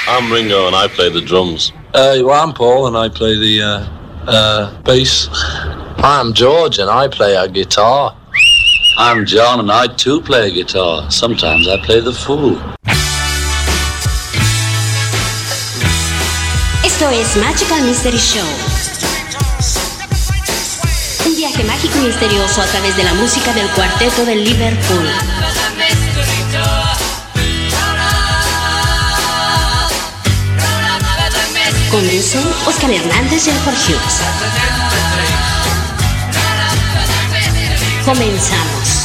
I'm Ringo and I play the drums. Well, I'm Paul and I play the bass. I'm George and I play a guitar. I'm John and I too play a guitar. Sometimes I play the fool. Esto es Magical Mystery Show. Un viaje mágico y misterioso a través de la música del Cuarteto de Liverpool. Conducen Oscar Hernández y Alfred Hughes. Comenzamos.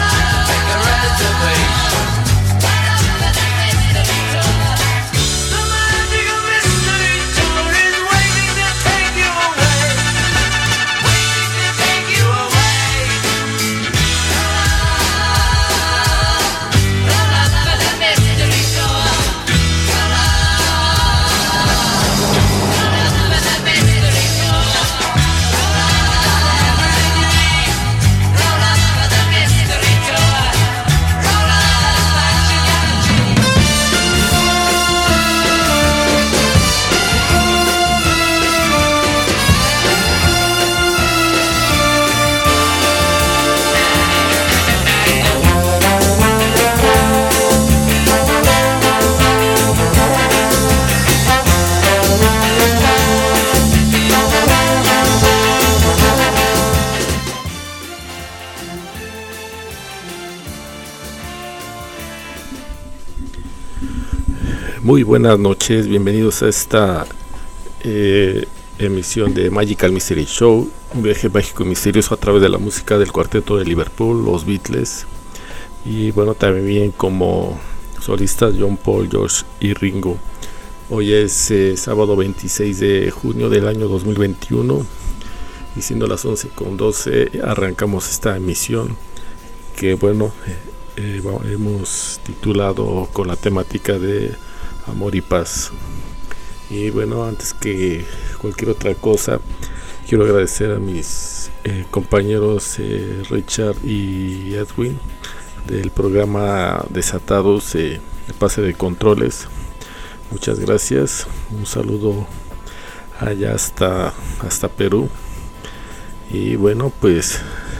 Muy buenas noches, bienvenidos a esta emisión de Magical Mystery Show, un viaje mágico y misterioso a través de la música del Cuarteto de Liverpool, los Beatles, y bueno, también como solistas John, Paul, George y Ringo. Hoy es sábado 26 de junio del año 2021 y siendo las 11:12 arrancamos esta emisión que bueno, hemos titulado con la temática de amor y paz. Y bueno, antes que cualquier otra cosa, quiero agradecer a mis compañeros Richard y Edwin del programa Desatados, el pase de controles. Muchas gracias, un saludo allá hasta Perú. Y bueno, pues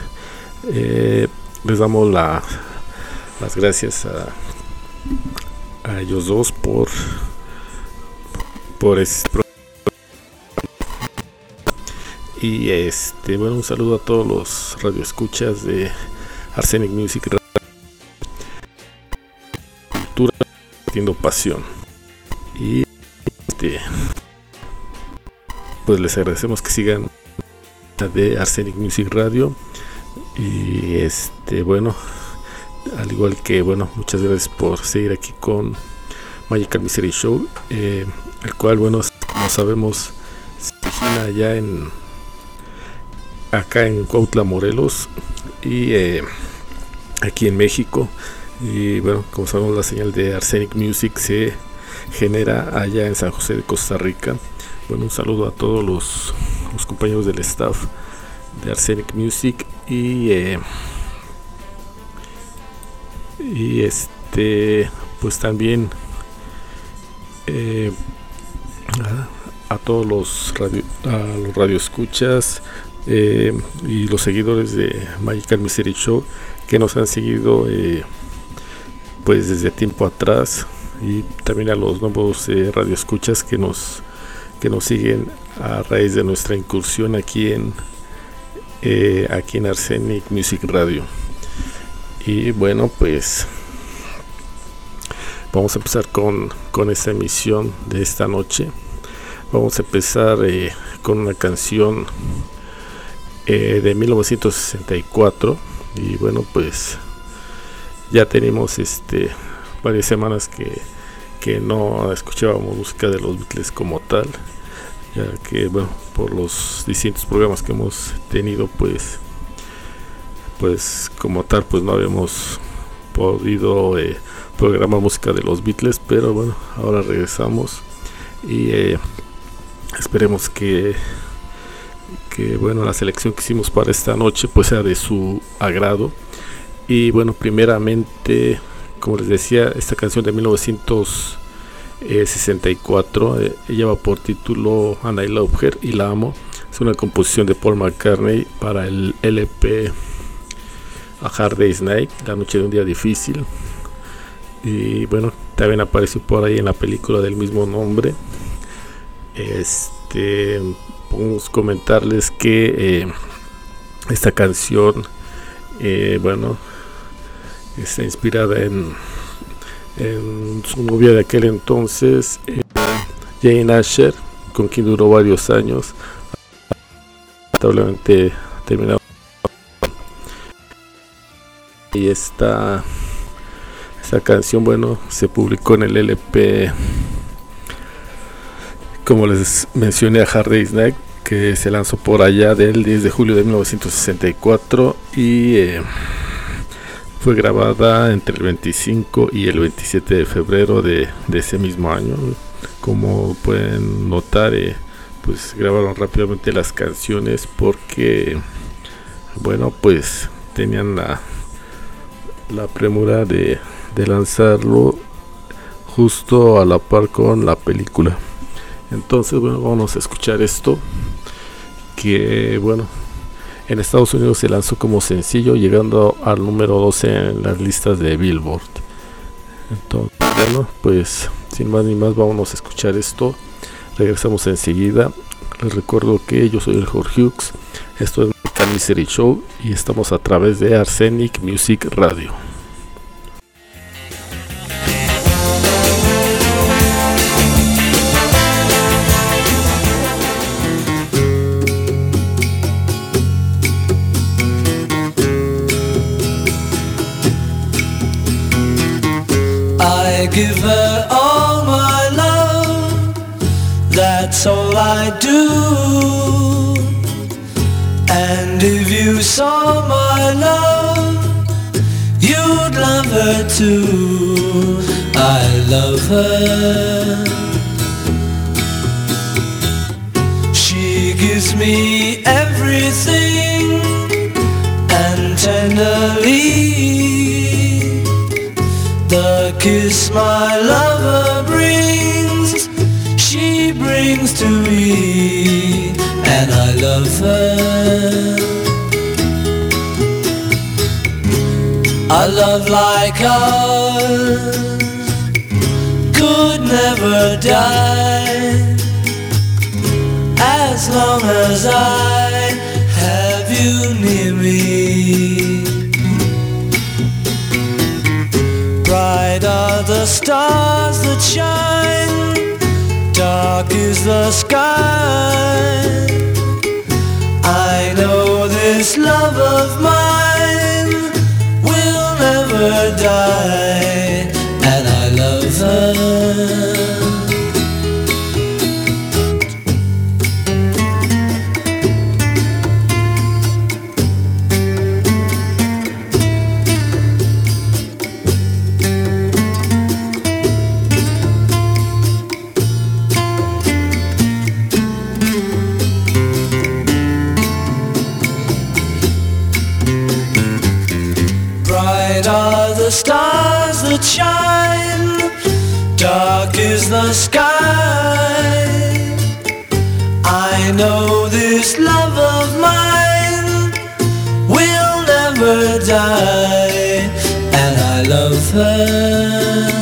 les damos las gracias a ellos dos por este programa. Y bueno, un saludo a todos los radioescuchas de Arsenic Music Radio, cultura compartiendo pasión. Y pues les agradecemos que sigan de Arsenic Music Radio. Y bueno, al igual que bueno, muchas gracias por seguir aquí con Magical Mystery Show, el cual bueno, como sabemos se origina allá acá en Cuautla, Morelos, y aquí en México. Y bueno, como sabemos, la señal de Arsenic Music se genera allá en San José de Costa Rica. Bueno, un saludo a todos los compañeros del staff de Arsenic Music y pues también a todos los radioescuchas y los seguidores de Magical Mystery Show que nos han seguido pues desde tiempo atrás, y también a los nuevos radioescuchas que nos siguen a raíz de nuestra incursión aquí en Arsenic Music Radio. Y bueno, pues vamos a empezar con esta emisión de esta noche. Vamos a empezar con una canción de 1964. Y bueno, pues ya tenemos varias semanas que no escuchábamos música de los Beatles como tal, ya que bueno, por los distintos programas que hemos tenido, pues como tal pues no habíamos podido programar música de los Beatles, pero bueno, ahora regresamos y esperemos que bueno, la selección que hicimos para esta noche pues sea de su agrado. Y bueno, primeramente, como les decía, esta canción de 1964 64. Lleva por título And I Love Her y la amo. Es una composición de Paul McCartney para el LP A Hard Day's Night, La noche de un día difícil. Y bueno, también apareció por ahí en la película del mismo nombre. Podemos comentarles que esta canción, bueno, está inspirada en su novia de aquel entonces, Jane Asher, con quien duró varios años. Lamentablemente terminó. Y esta canción, bueno, se publicó en el LP, como les mencioné, A Hard Day's Night, que se lanzó por allá del 10 de julio de 1964 y fue grabada entre el 25 y el 27 de febrero de ese mismo año. Como pueden notar, pues grabaron rápidamente las canciones porque, bueno, pues tenían la premura de lanzarlo justo a la par con la película. Entonces, bueno, vamos a escuchar esto, que bueno, en Estados Unidos se lanzó como sencillo, llegando al número 12 en las listas de Billboard. Entonces, bueno, pues sin más ni más, vámonos a escuchar esto. Regresamos enseguida. Les recuerdo que yo soy el Jorge Hughes. Esto es Metal Misery Show y estamos a través de Arsenic Music Radio. I give her all my love, that's all I do. And if you saw my love, you'd love her too. I love her. She gives me everything, and tenderly the kiss my lover brings, she brings to me, and I love her. A love like ours could never die, as long as I have you near me. Bright are the stars that shine, dark is the sky. I know this love of mine will never die, and I love her. Stars that shine, dark is the sky. I know this love of mine will never die, and I love her.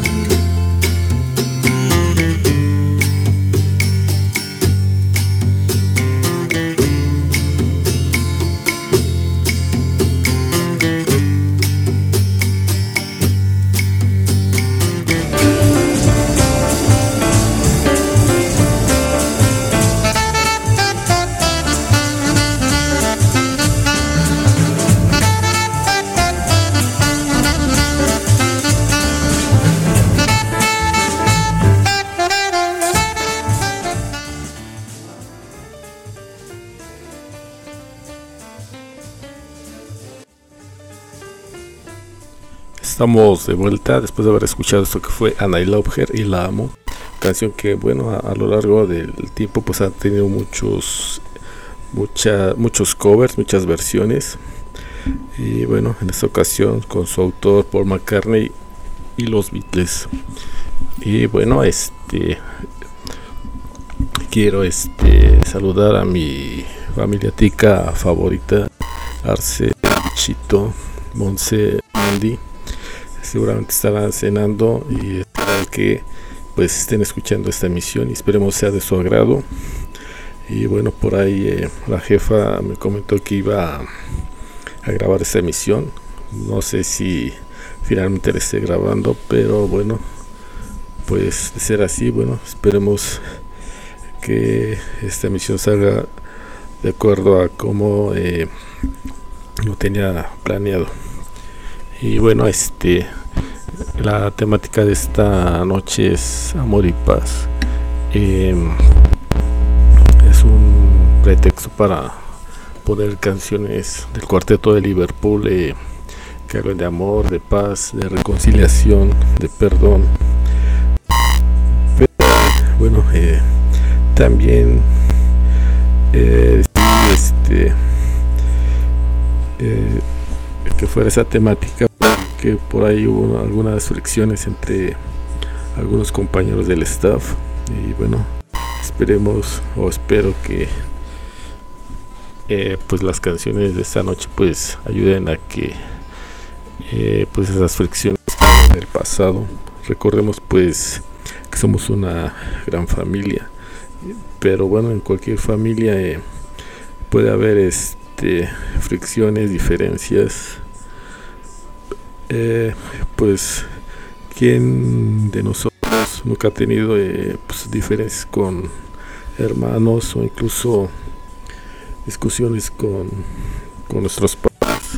Estamos de vuelta después de haber escuchado esto que fue And I Love Her y la amo, canción que bueno, a lo largo del tiempo pues ha tenido muchos covers, muchas versiones, y bueno, en esta ocasión con su autor Paul McCartney y los Beatles. Y bueno, quiero saludar a mi familia tica favorita, Arce, Chito, Monse, Andy. Seguramente estarán cenando y esperan que pues estén escuchando esta emisión y esperemos sea de su agrado. Y bueno, por ahí la jefa me comentó que iba a grabar esta emisión. No sé si finalmente la esté grabando, pero bueno, pues de ser así, bueno, esperemos que esta emisión salga de acuerdo a cómo lo tenía planeado. Y bueno, la temática de esta noche es amor y paz. Es un pretexto para poner canciones del Cuarteto de Liverpool que hablan de amor, de paz, de reconciliación, de perdón. Pero bueno, también que fuera esa temática, que por ahí hubo algunas fricciones entre algunos compañeros del staff y bueno, espero que pues las canciones de esta noche pues ayuden a que pues esas fricciones del pasado. Recordemos pues que somos una gran familia, pero bueno, en cualquier familia puede haber fricciones, diferencias. Pues ¿quién de nosotros nunca ha tenido pues, diferencias con hermanos o incluso discusiones con nuestros padres?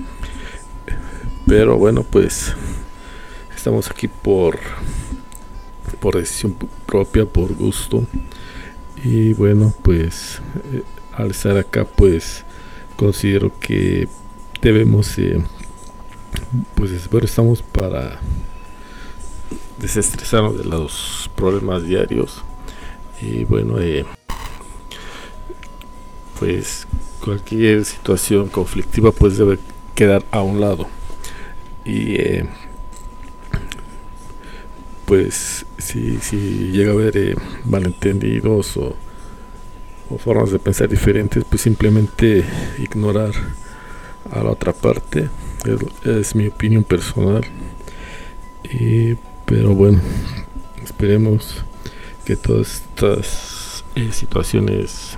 Pero bueno, pues estamos aquí por decisión propia, por gusto. Y bueno, pues al estar acá pues considero que debemos pues bueno, estamos para desestresarnos de los problemas diarios y bueno, pues cualquier situación conflictiva pues debe quedar a un lado y pues si llega a haber malentendidos o formas de pensar diferentes, pues simplemente ignorar a la otra parte. Es mi opinión personal, pero bueno, esperemos que todas estas situaciones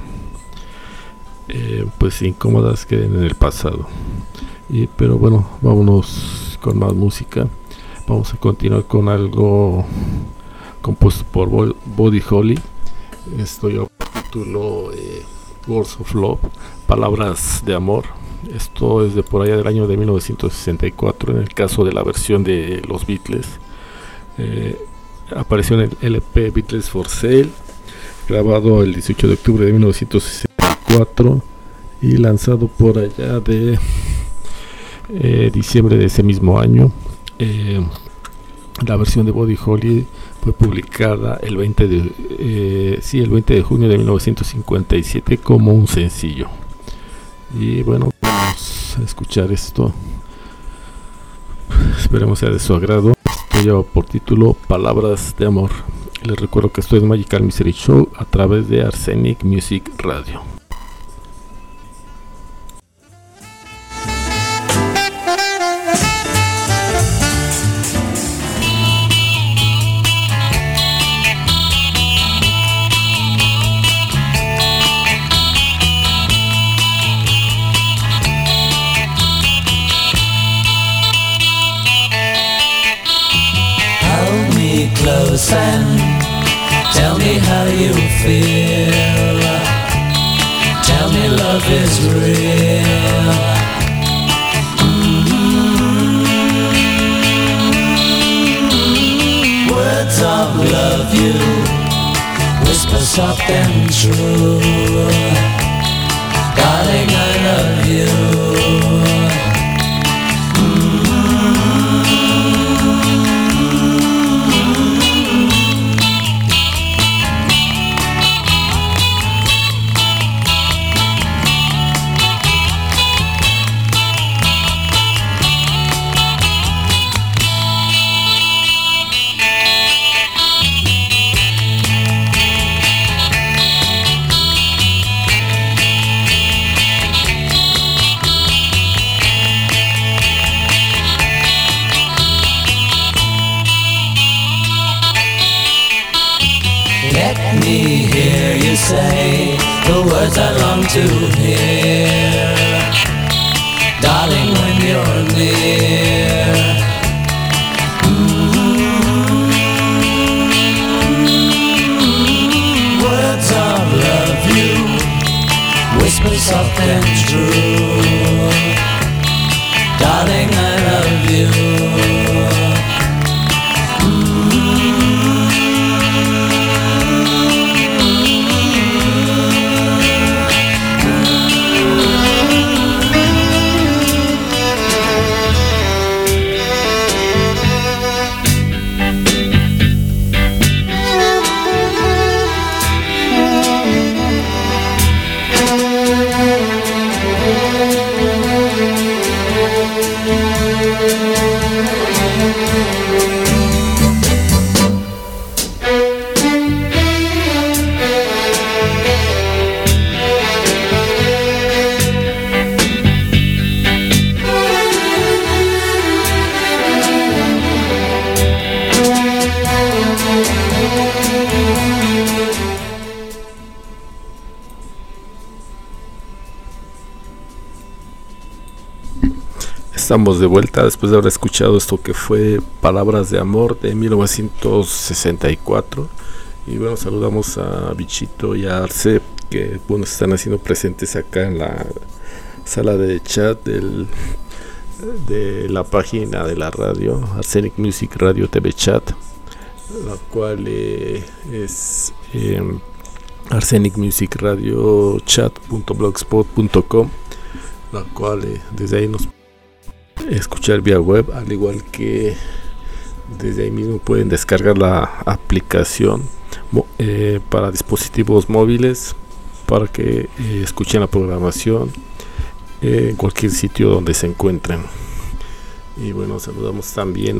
pues incómodas queden en el pasado. Pero bueno, vámonos con más música. Vamos a continuar con algo compuesto por Buddy Holly. Esto yo título Words of Love, palabras de amor. Esto es de por allá del año de 1964. En el caso de la versión de los Beatles, apareció en el LP Beatles for Sale, grabado el 18 de octubre de 1964 y lanzado por allá de diciembre de ese mismo año. La versión de Buddy Holly fue publicada el 20 de junio de 1957 como un sencillo. Y bueno, vamos a escuchar esto. Esperemos sea de su agrado. Esto lleva por título Palabras de Amor. Les recuerdo que esto es Magical Mystery Show a través de Arsenic Music Radio. Close and tell me how you feel. Tell me love is real. Words of love you whisper soft and true. Darling, I love you. say the words I long to hear. Darling, when you're near. Words of love you whisper soft and true. Darling, I love you. Estamos de vuelta después de haber escuchado esto que fue Palabras de Amor de 1964. Y bueno, saludamos a Bichito y a Arce, que bueno, están haciendo presentes acá en la sala de chat de la página de la radio, Arsenic Music Radio TV Chat, la cual es arsenicmusicradiochat.blogspot.com, la cual desde ahí nos escuchar vía web, al igual que desde ahí mismo pueden descargar la aplicación para dispositivos móviles para que escuchen la programación en cualquier sitio donde se encuentren. Y bueno, saludamos también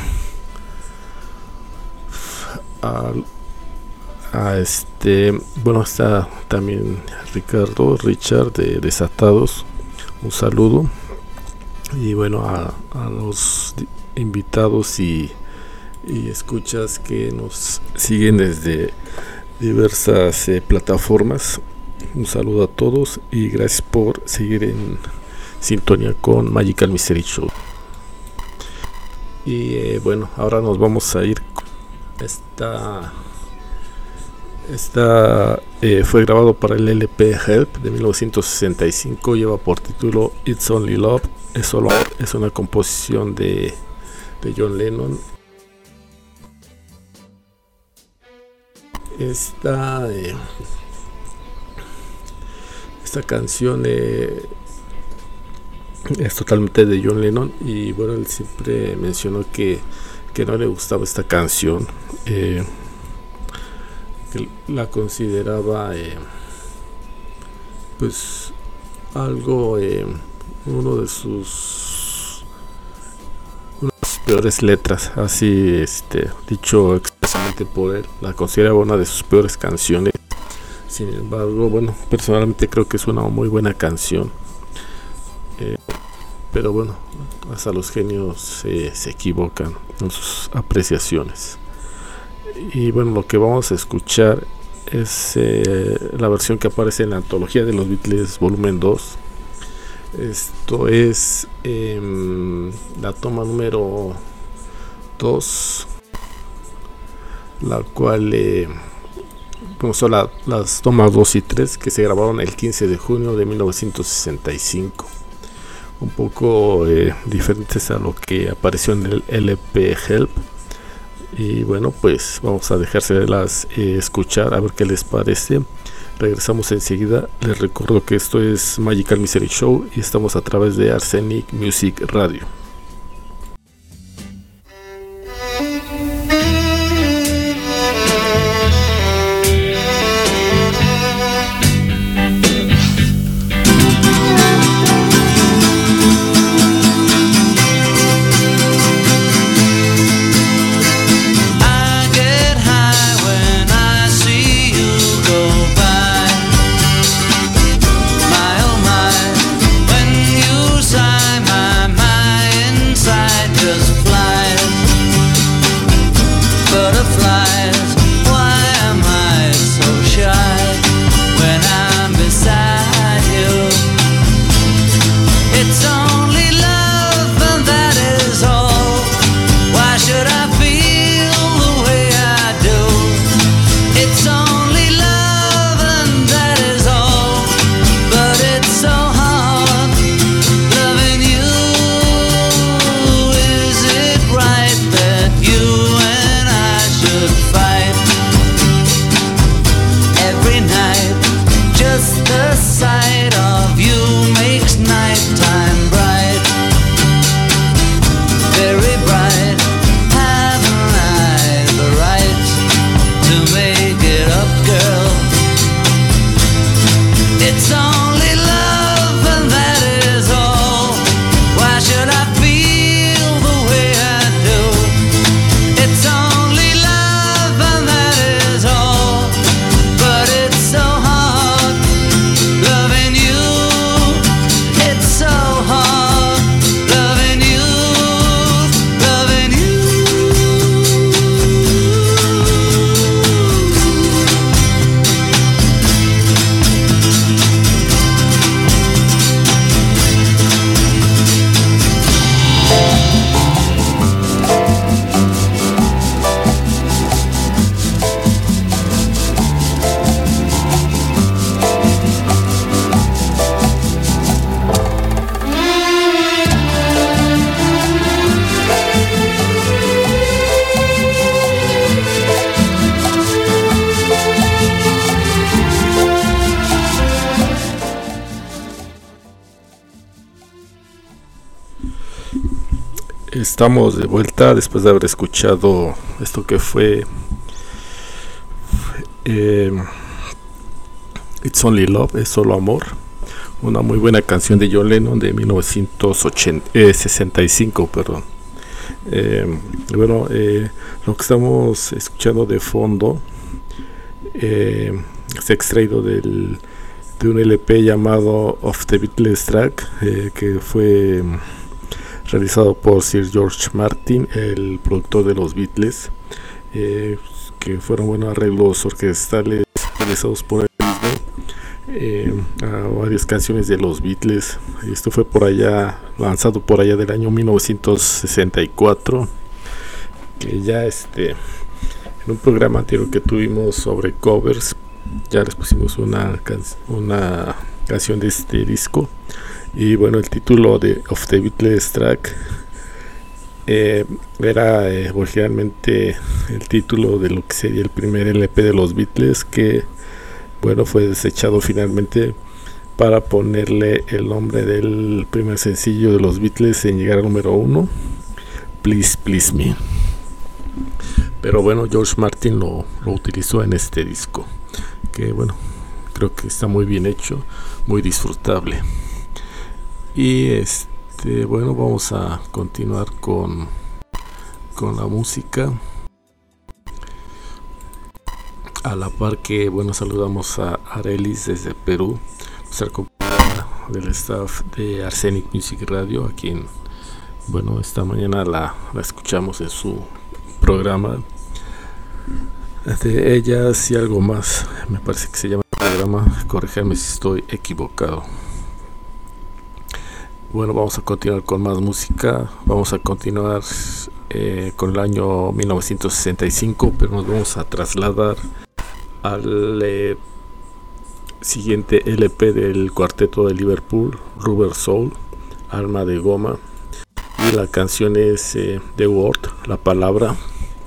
bueno, está también Richard de Desatados, un saludo. Y bueno, a los invitados y escuchas que nos siguen desde diversas plataformas, un saludo a todos y gracias por seguir en sintonía con Magical Mystery Show. Y bueno, ahora nos vamos a ir. Esta fue grabado para el LP Help de 1965, lleva por título It's Only Love. Es una composición de John Lennon. Esta canción es totalmente de John Lennon, y bueno, él siempre mencionó que no le gustaba esta canción, que la consideraba pues algo uno de sus peores letras, así dicho expresamente por él, la consideraba una de sus peores canciones. Sin embargo, bueno, personalmente creo que es una muy buena canción, pero bueno, hasta los genios se equivocan en sus apreciaciones. Y bueno, lo que vamos a escuchar es la versión que aparece en la antología de los Beatles volumen 2. Esto es la toma número 2, la cual son las tomas 2 y 3 que se grabaron el 15 de junio de 1965, un poco diferentes a lo que apareció en el LP Help. Y bueno, pues vamos a dejárselas escuchar a ver qué les parece. Regresamos enseguida. Les recuerdo que esto es Magical Mystery Show y estamos a través de Arsenic Music Radio. Butterflies, why am I so shy? Estamos de vuelta después de haber escuchado esto que fue It's Only Love, es solo amor, una muy buena canción de John Lennon de 1965, perdón. Lo que estamos escuchando de fondo se ha extraído de un LP llamado Of the Beatles Track, que fue realizado por Sir George Martin, el productor de los Beatles, que fueron arreglos orquestales realizados por él mismo a varias canciones de los Beatles. Esto fue lanzado por allá del año 1964, que ya en un programa anterior que tuvimos sobre covers ya les pusimos una canción de este disco. Y bueno, el título de Of the Beatles Track era originalmente el título de lo que sería el primer LP de los Beatles, que fue desechado finalmente para ponerle el nombre del primer sencillo de los Beatles en llegar al número 1, Please Please Me. Pero George Martin lo utilizó en este disco, que creo que está muy bien hecho, muy disfrutable. Y vamos a continuar con la música. A la par que saludamos a Arelis desde Perú, nuestra compañera del staff de Arsenic Music Radio, a quien esta mañana la escuchamos en su programa de Ellas y Algo Más, me parece que se llama el programa, corríjame si estoy equivocado. Vamos a continuar con más música. Vamos a continuar con el año 1965, pero nos vamos a trasladar al siguiente LP del cuarteto de Liverpool, Rubber Soul, Alma de Goma, y la canción es The Word, la palabra.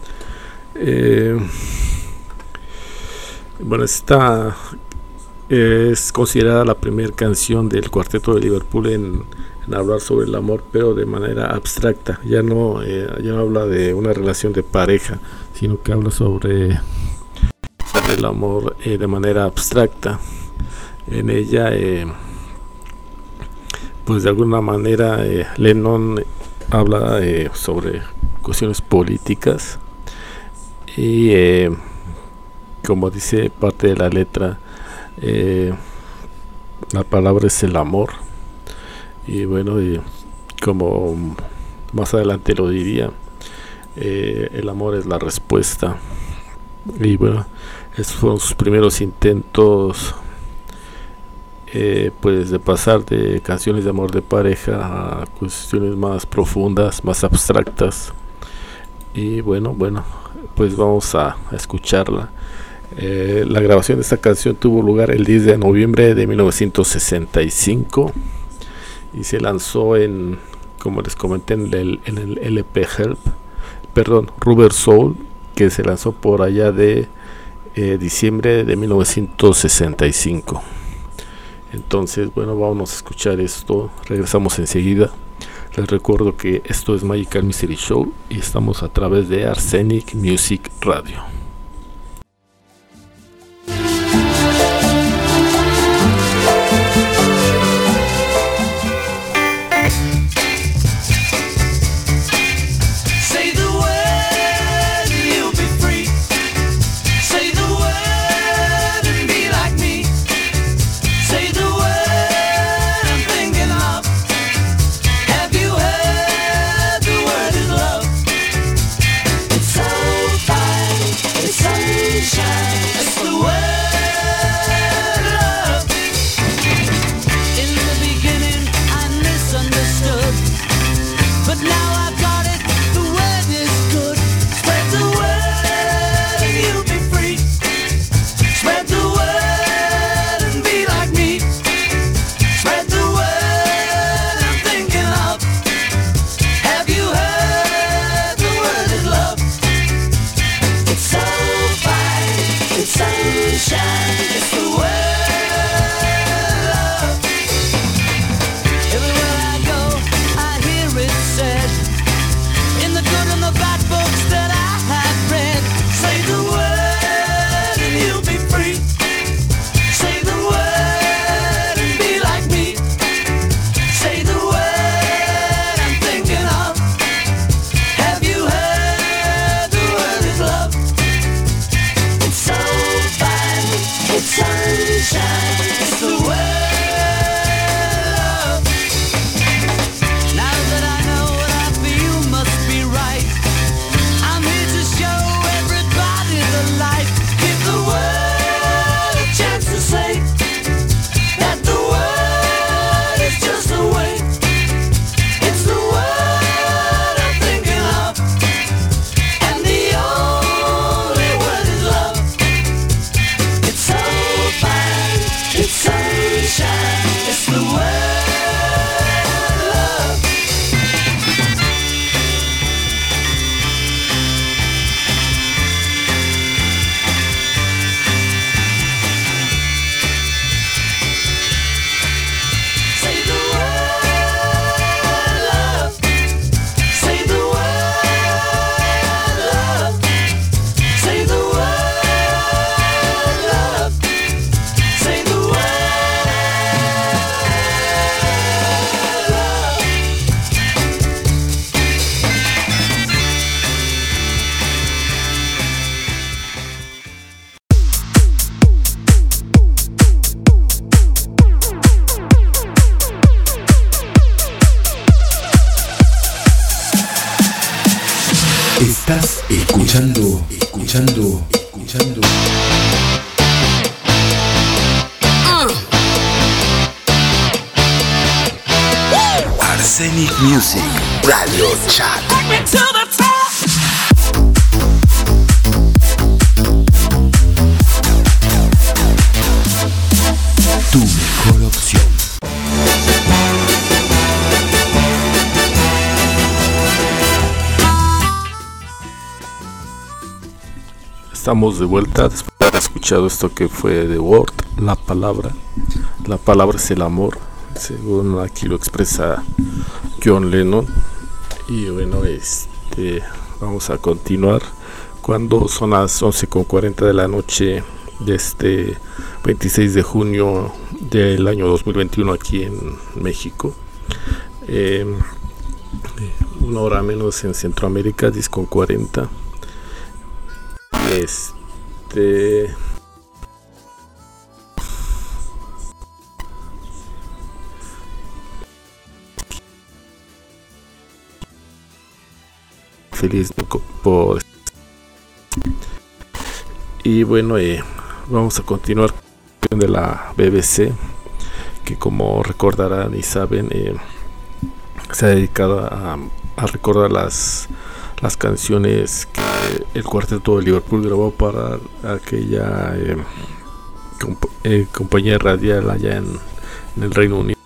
Esta es considerada la primera canción del cuarteto de Liverpool en hablar sobre el amor, pero de manera abstracta. Ya no habla de una relación de pareja, sino que habla sobre el amor de manera abstracta. En ella de alguna manera Lennon habla sobre cuestiones políticas y como dice parte de la letra, la palabra es el amor. Y como más adelante lo diría, el amor es la respuesta. Y esos fueron sus primeros intentos de pasar de canciones de amor de pareja a cuestiones más profundas, más abstractas. Y vamos a escucharla. La grabación de esta canción tuvo lugar el 10 de noviembre de 1965 y se lanzó como les comenté, en el LP Rubber Soul, que se lanzó por allá de diciembre de 1965. Entonces, vámonos a escuchar esto. Regresamos enseguida. Les recuerdo que esto es Magical Mystery Show y estamos a través de Arsenic Music Radio. It's so fine. Estás escuchando. Arsenic Music Radio Chat. Tu mejor opción. Estamos de vuelta después de haber escuchado esto que fue The Word, la palabra. La palabra es el amor, según aquí lo expresa John Lennon. Y bueno, vamos a continuar cuando son las 11:40 de la noche de este 26 de junio del año 2021 aquí en México. Una hora menos en Centroamérica, 10:40. Feliz por. Y bueno, vamos a continuar con de la BBC, que como recordarán y saben, se ha dedicado a recordar las canciones que el Cuarteto de Liverpool grabó para aquella compañía radial allá en el Reino Unido.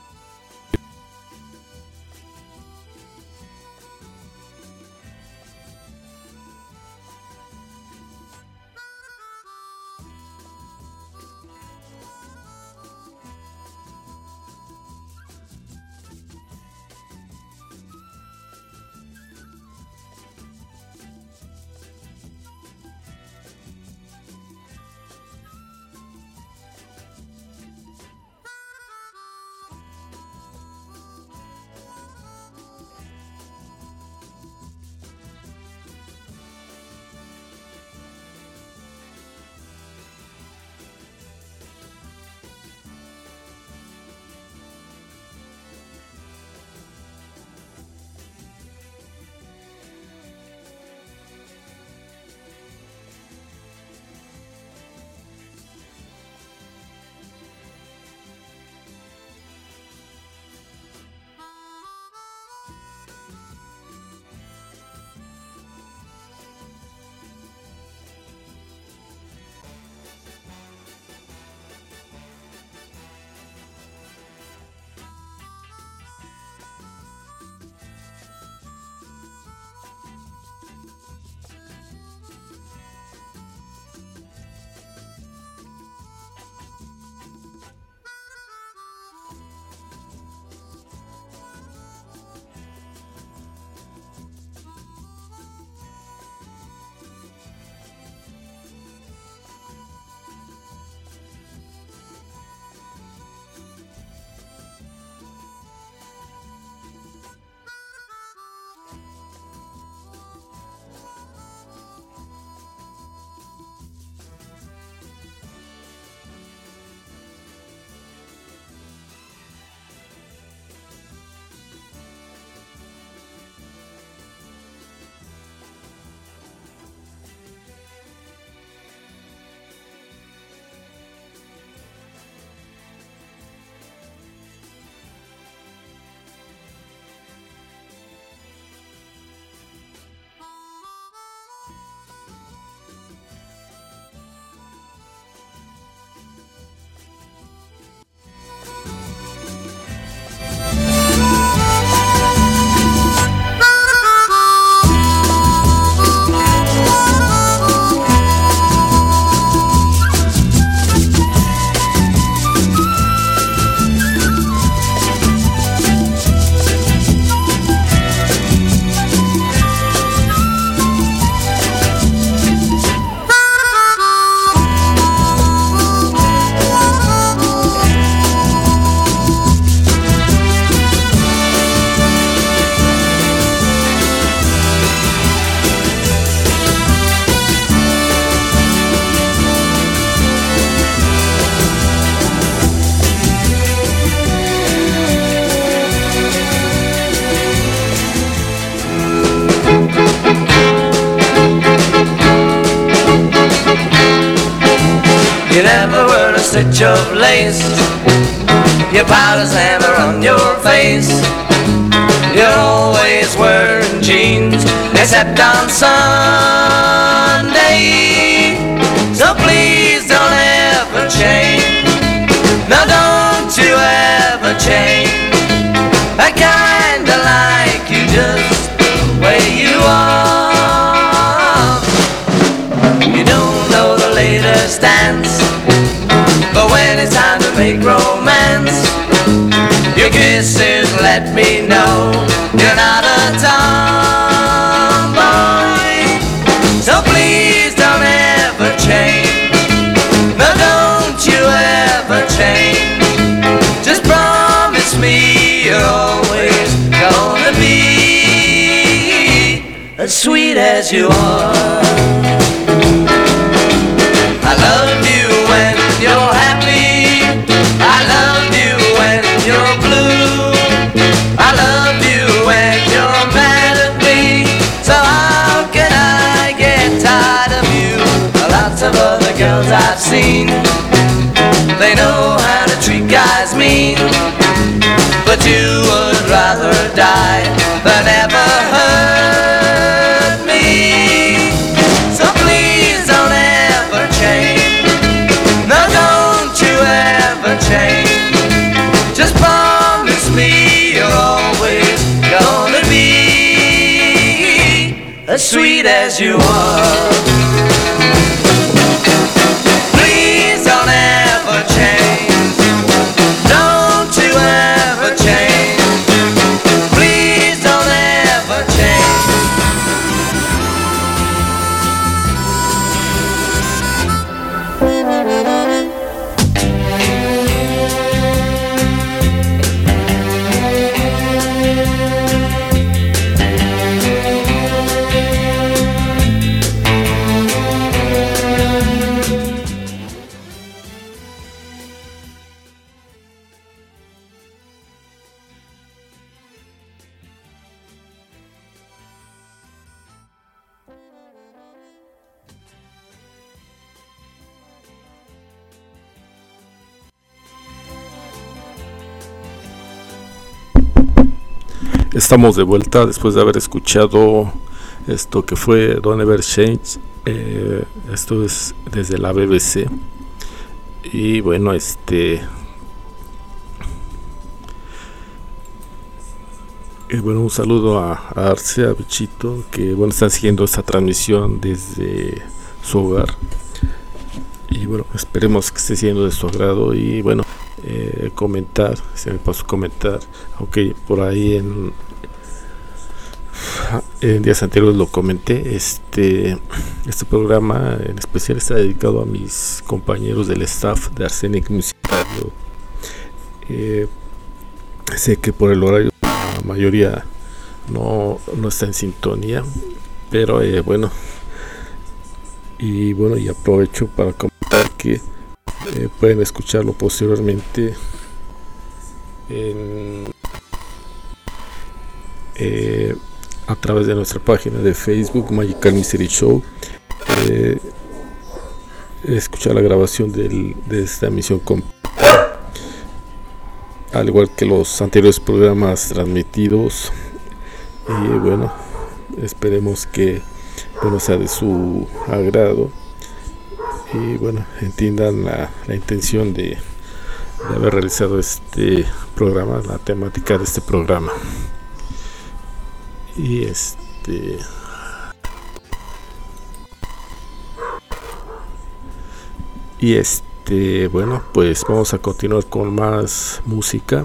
You never wear a stitch of lace. Your powder's hammer on your face. You're always wearing jeans, except on Sunday. So please don't ever change. No, don't you ever change. I kinda like you just the way you are. You don't know the latest dance, but when it's time to make romance, your kisses let me know you're not a tomboy. So please don't ever change. No, don't you ever change. Just promise me you're always gonna be as sweet as you are. I love you when you're happy. I love you when you're blue. I love you when you're mad at me. So how can I get tired of you? Lots of other girls I've seen, they know how to treat guys mean, but you would rather die than ever hurt me. So please don't ever change. No, don't you ever change. Just promise me you're always gonna be as sweet as you are. Please don't ever change. Don't you ever change. Please don't ever change. Estamos de vuelta después de haber escuchado esto que fue Don't Ever Change. Esto es desde la BBC. Y bueno, bueno, un saludo a Arce, a Bichito, que bueno, están siguiendo esta transmisión desde su hogar. Y bueno, esperemos que esté siendo de su agrado. Y bueno, comentar, se me pasó comentar, aunque por ahí en días anteriores lo comenté, este programa en especial está dedicado a mis compañeros del staff de Arsenic Music Radio. Sé que por el horario la mayoría no está en sintonía, pero bueno, y aprovecho para comentar que pueden escucharlo posteriormente a través de nuestra página de Facebook Magical Mystery Show. Escuchar la grabación de esta emisión completa, al igual que los anteriores programas transmitidos. Y bueno, esperemos que sea de su agrado y bueno, entiendan la intención de haber realizado este programa, la temática de este programa. Y bueno, pues vamos a continuar con más música.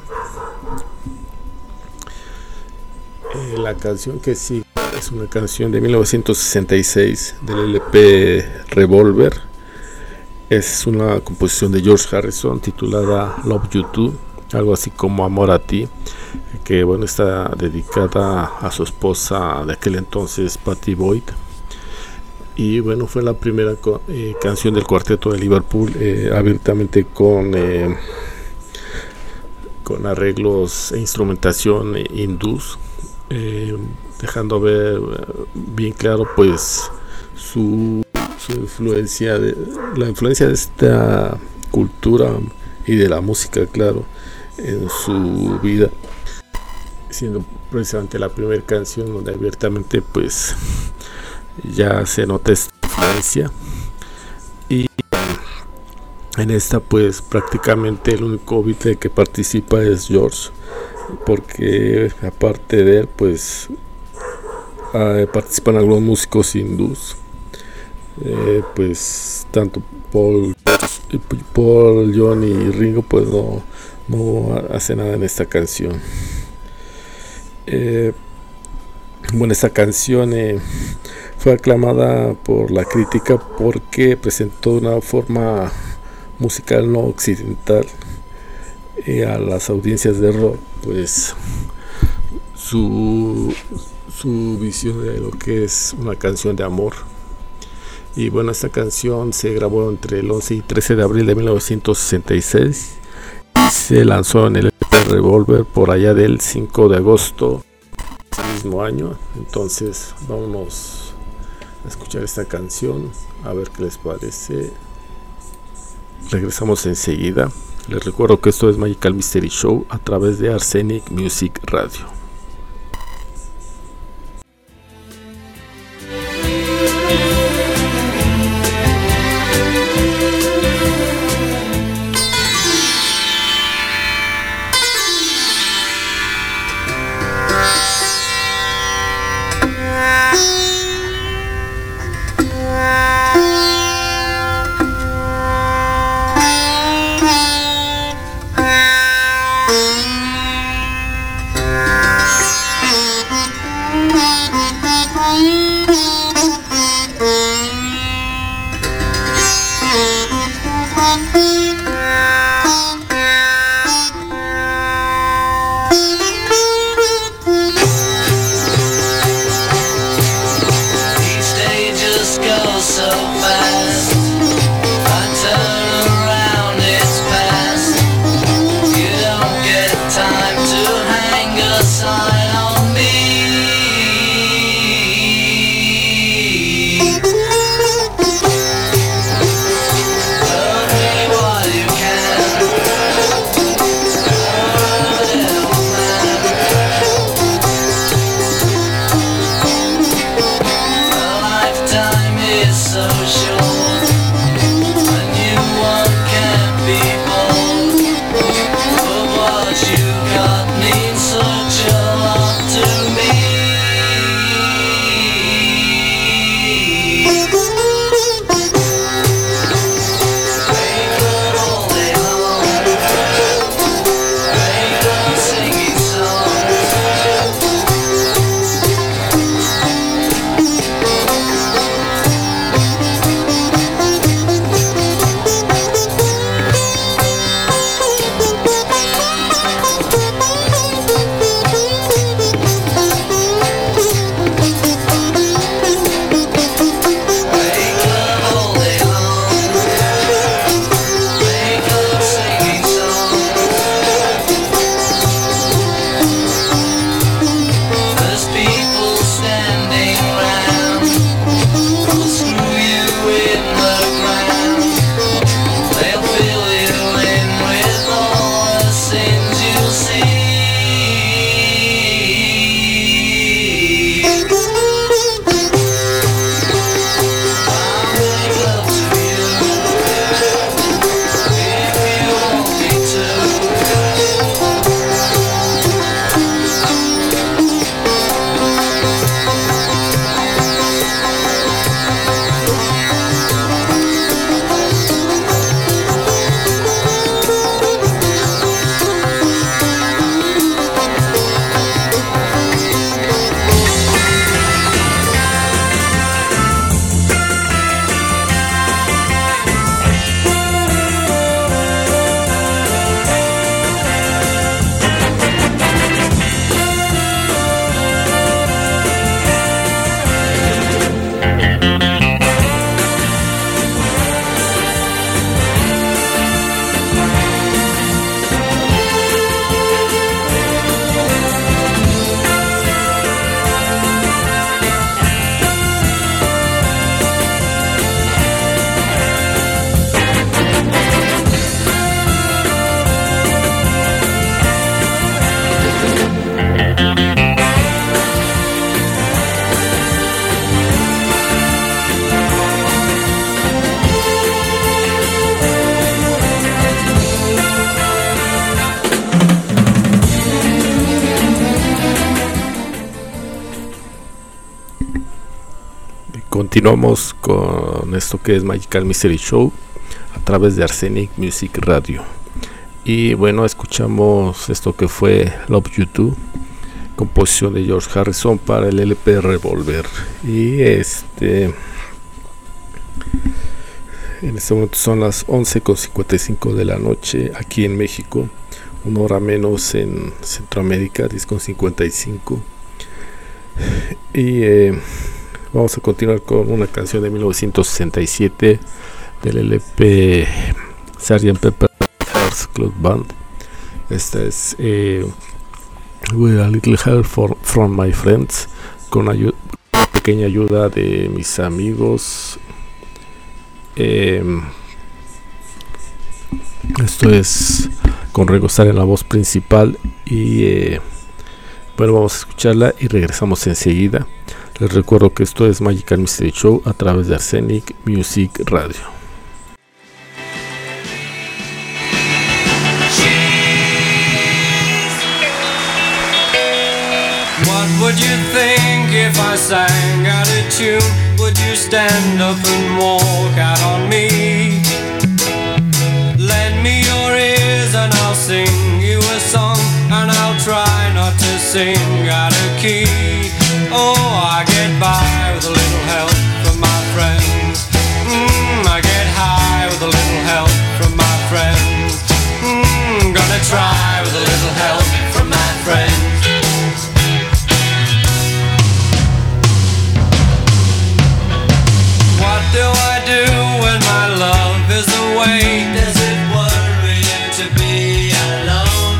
La canción que sigue es una canción de 1966 del LP Revolver. Es una composición de George Harrison titulada Love You Too, algo así como Amor a ti, que bueno, está dedicada a su esposa de aquel entonces, Pattie Boyd. Y bueno, fue la primera canción del cuarteto de Liverpool, abiertamente con arreglos e instrumentación hindús, dejando ver bien claro pues su la influencia de esta cultura y de la música, claro, en su vida, siendo precisamente la primera canción donde abiertamente pues ya se nota esta influencia. Y en esta pues prácticamente el único Beatle que participa es George, porque aparte de él pues participan algunos músicos hindús, pues tanto Paul, John y Ringo pues no hace nada en esta canción. Bueno, esta canción fue aclamada por la crítica porque presentó una forma musical no occidental a las audiencias de rock, pues su visión de lo que es una canción de amor. Y bueno, esta canción se grabó entre el 11 y 13 de abril de 1966 y se lanzó en el Revolver por allá del 5 de agosto del mismo año. Entonces vámonos a escuchar esta canción, a ver qué les parece. Regresamos enseguida. Les recuerdo que esto es Magical Mystery Show a través de Arsenic Music Radio. Continuamos con esto que es Magical Mystery Show a través de Arsenic Music Radio. Y bueno, escuchamos esto que fue Love You Too, composición de George Harrison para el LP Revolver. Y en este momento son las 11:55 de la noche aquí en México, una hora menos en Centroamérica, 10:55. Y vamos a continuar con una canción de 1967 del LP Sgt. Pepper Hearts Club Band. Esta es With a Little Help from My Friends, con una pequeña ayuda de mis amigos. Esto es con Ringo Starr en la voz principal. Y bueno, vamos a escucharla y regresamos enseguida. Les recuerdo que esto es Magical Mystery Show a través de Arsenic Music Radio. What would you think if I sang out of tune? Would you stand up and walk out on me? Lend me your ears and I'll sing you a song, and I'll try not to sing out of key. Oh, I get by with a little help from my friends. I get high with a little help from my friends. Gonna try with a little help from my friends. What do I do when my love is away? Does it worry you to be alone?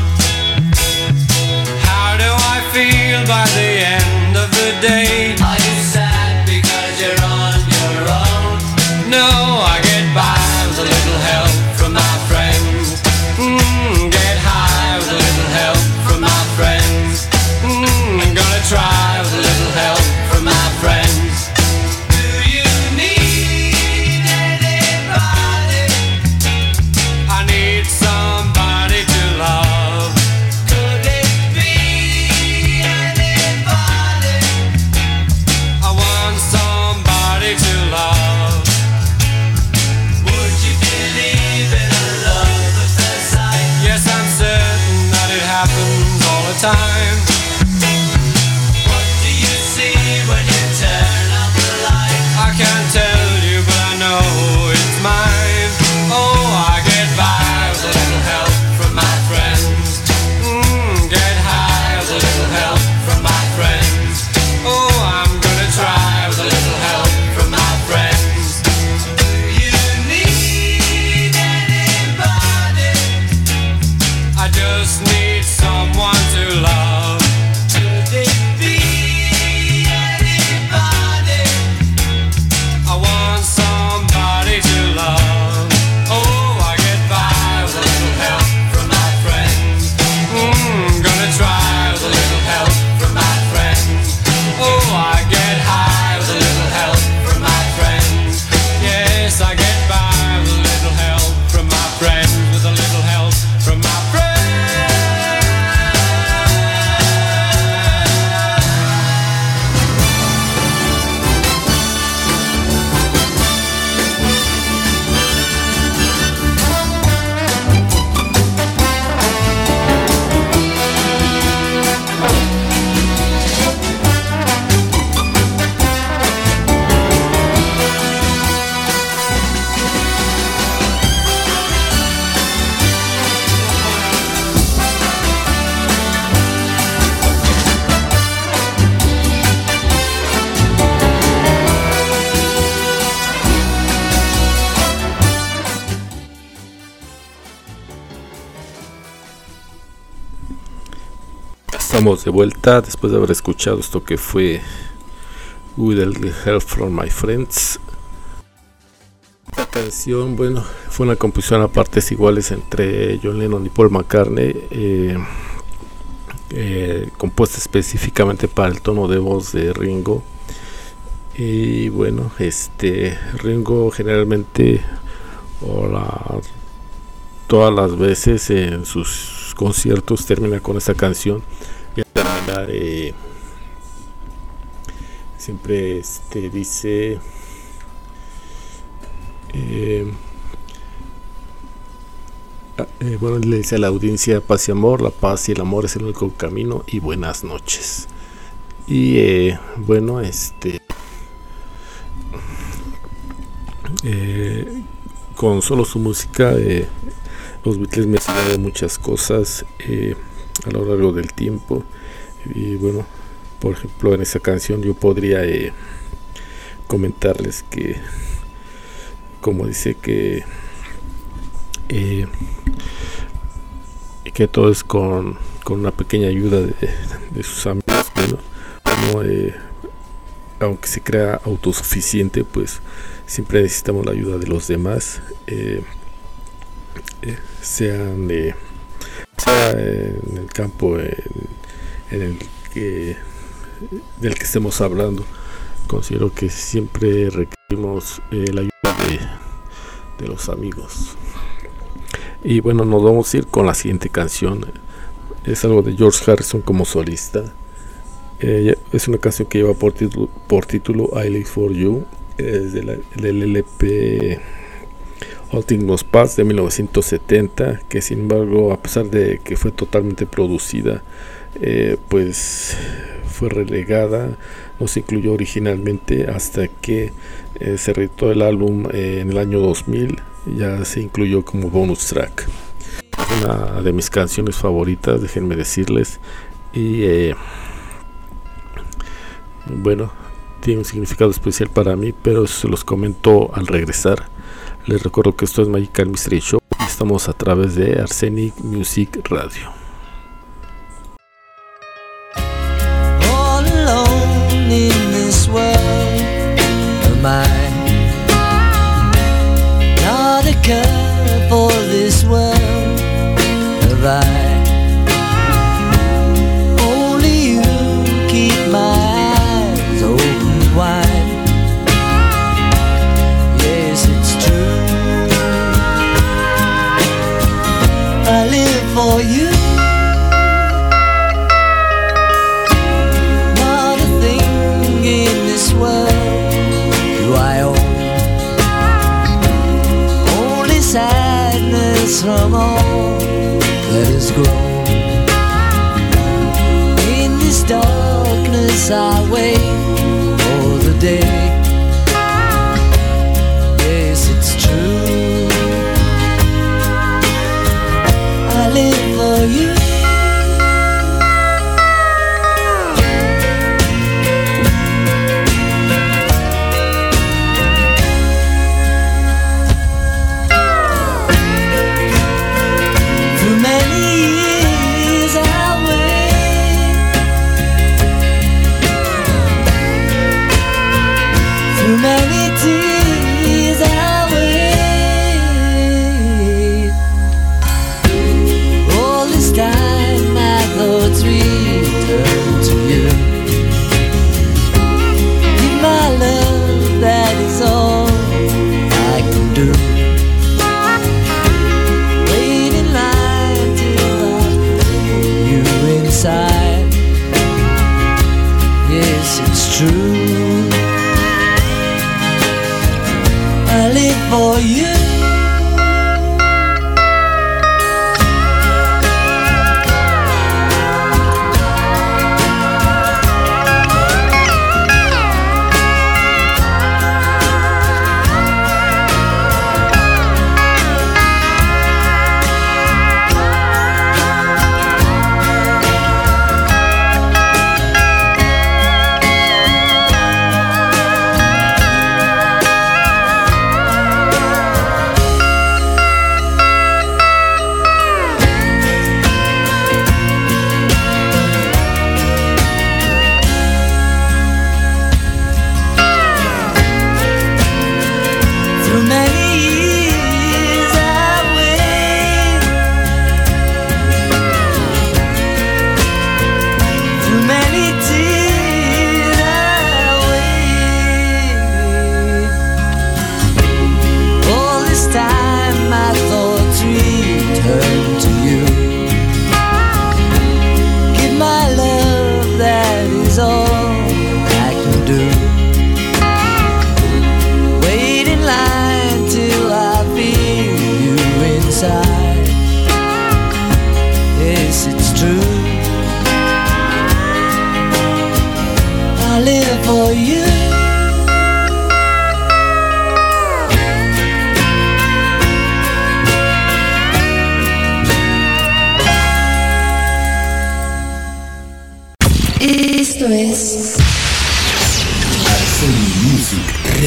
How do I feel by the end of the day? Are you sad because you're on your own? No, I get by with a little help from my friends. Get high with a little help from my friends. Gonna try with a little help from my friends. Do you need anybody? I need somebody to love. Could it be anybody? I want somebody to love. Would you believe in a love at first sight? Yes, I'm certain that it happens all the time. What do you see when you turn out the light? I can't tell you, but I know it's mine. Oh, I get by with a little help from my friends. Get high with a little help from my friends. Oh, I'm gonna try with a little help from my friends. Do you need anybody? I just need someone to love. Could it be anybody? I want somebody to love. Oh, I get by with a little help from my friends. Gonna try with a little help from my friends. Oh, I get high with a little help from my friends. Yes, I get by with a little help from my friends. With a little help from my friends. Estamos de vuelta después de haber escuchado esto que fue With a Little Help from My Friends. La canción, bueno, fue una composición a partes iguales entre John Lennon y Paul McCartney, compuesta específicamente para el tono de voz de Ringo. Y bueno, Ringo generalmente todas las veces en sus conciertos termina con esta canción. siempre dice bueno, le dice a la audiencia: paz y amor, la paz y el amor es el único camino, y buenas noches. Y bueno, con solo su música, los Beatles me enseñaron de muchas cosas a lo largo del tiempo. Y bueno, por ejemplo, en esa canción yo podría comentarles que, como dice que todo es con una pequeña ayuda de sus amigos. Bueno, aunque se crea autosuficiente, pues siempre necesitamos la ayuda de los demás, sea en el campo del que estemos hablando. Considero que siempre requerimos la ayuda de los amigos. Y bueno, nos vamos a ir con la siguiente canción. Es algo de George Harrison como solista. Es una canción que lleva por título I Live For You. Es del LP All Things Must Pass de 1970, que sin embargo, a pesar de que fue totalmente producida, pues fue relegada, no se incluyó originalmente hasta que se reeditó el álbum en el año 2000. Ya se incluyó como bonus track. Es una de mis canciones favoritas, déjenme decirles. Y bueno, tiene un significado especial para mí, pero eso se los comento al regresar. Les recuerdo que esto es Magical Mystery Show y estamos a través de Arsenic Music Radio. All alone in this world of mine, not a care for this world have I. Only you keep my eyes open wide. Yes, it's true, I live for you. Not a thing in this world do I own, only sadness from all that is grown. In this darkness I wait for the day. Yes, it's true, I live for you. Through many years I wait, through many tears I wait. All this time my thoughts return to you. Give my love, that is all I can do. Wait in line till I put you inside. Yes, it's true, I live for you.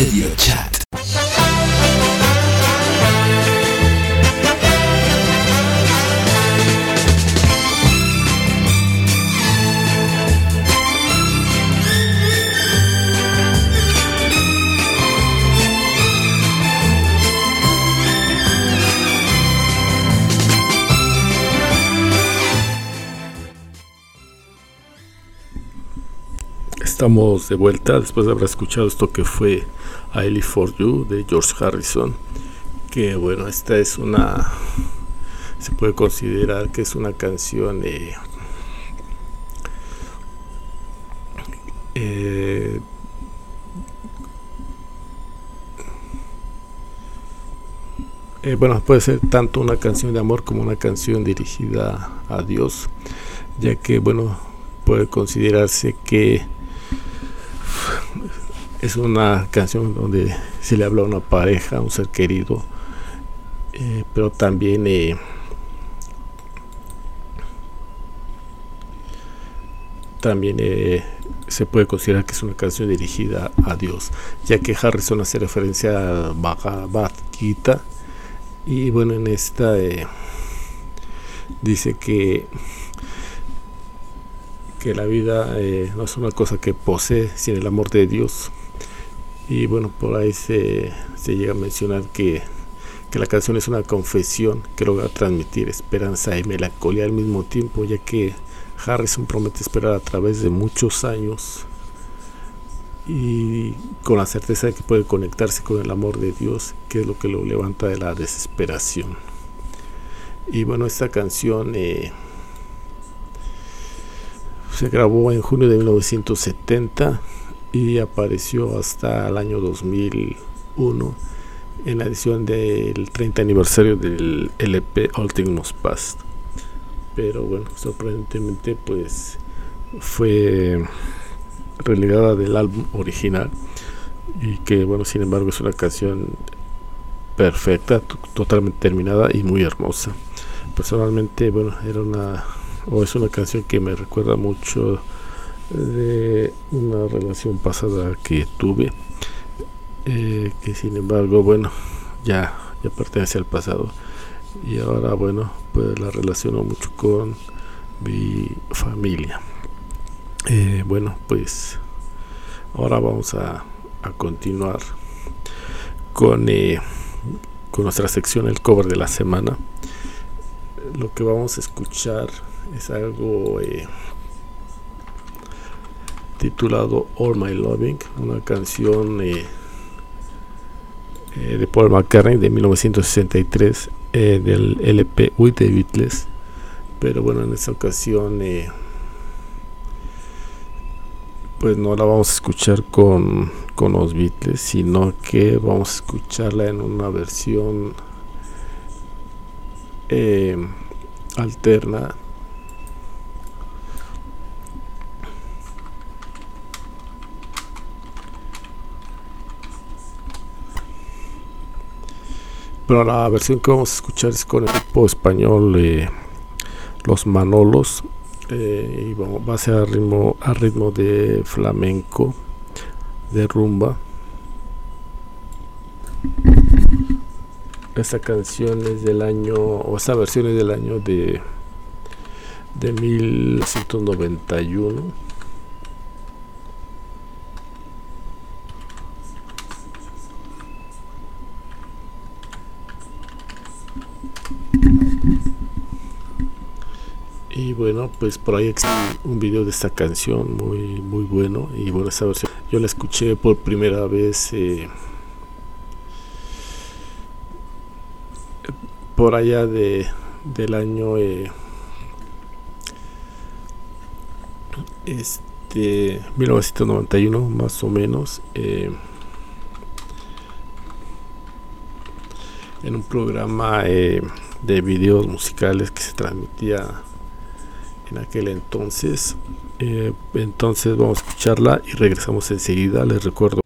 Radio Chat. Estamos de vuelta después de haber escuchado esto que fue I Live For You de George Harrison, que bueno, esta es se puede considerar que es una canción bueno, puede ser tanto una canción de amor como una canción dirigida a Dios, ya que bueno, puede considerarse que es una canción donde se le habla a una pareja, a un ser querido, pero también se puede considerar que es una canción dirigida a Dios, ya que Harrison hace referencia a Bhagavad Gita, y bueno, en esta dice que la vida no es una cosa que posee sin el amor de Dios. Y bueno, por ahí se llega a mencionar que la canción es una confesión que logra transmitir esperanza y melancolía al mismo tiempo, ya que Harrison promete esperar a través de muchos años y con la certeza de que puede conectarse con el amor de Dios, que es lo que lo levanta de la desesperación. Y bueno, esta canción se grabó en junio de 1970 y apareció hasta el año 2001 en la edición del 30 aniversario del LP All Things Must Pass. Pero bueno, sorprendentemente pues fue relegada del álbum original, y que bueno, sin embargo es una canción perfecta, totalmente terminada y muy hermosa. Personalmente, bueno, es una canción que me recuerda mucho de una relación pasada que tuve, que sin embargo, bueno, ya pertenece al pasado, y ahora bueno, pues la relaciono mucho con mi familia. Bueno, pues ahora vamos a continuar con nuestra sección, el cover de la semana. Lo que vamos a escuchar es algo titulado All My Loving, una canción de Paul McCartney de 1963, del LP With the Beatles. Pero bueno, en esta ocasión pues no la vamos a escuchar con los Beatles, sino que vamos a escucharla en una versión alterna, pero la versión que vamos a escuchar es con el grupo español Los Manolos, y va a ser a ritmo de flamenco, de rumba. Esta canción es del año, o esta versión es del año de 1991. Y bueno, pues por ahí existe un video de esta canción muy muy bueno. Y bueno, esta versión yo la escuché por primera vez por allá del año 1991 más o menos, en un programa de videos musicales que se transmitía en aquel entonces. Entonces vamos a escucharla y regresamos enseguida. Les recuerdo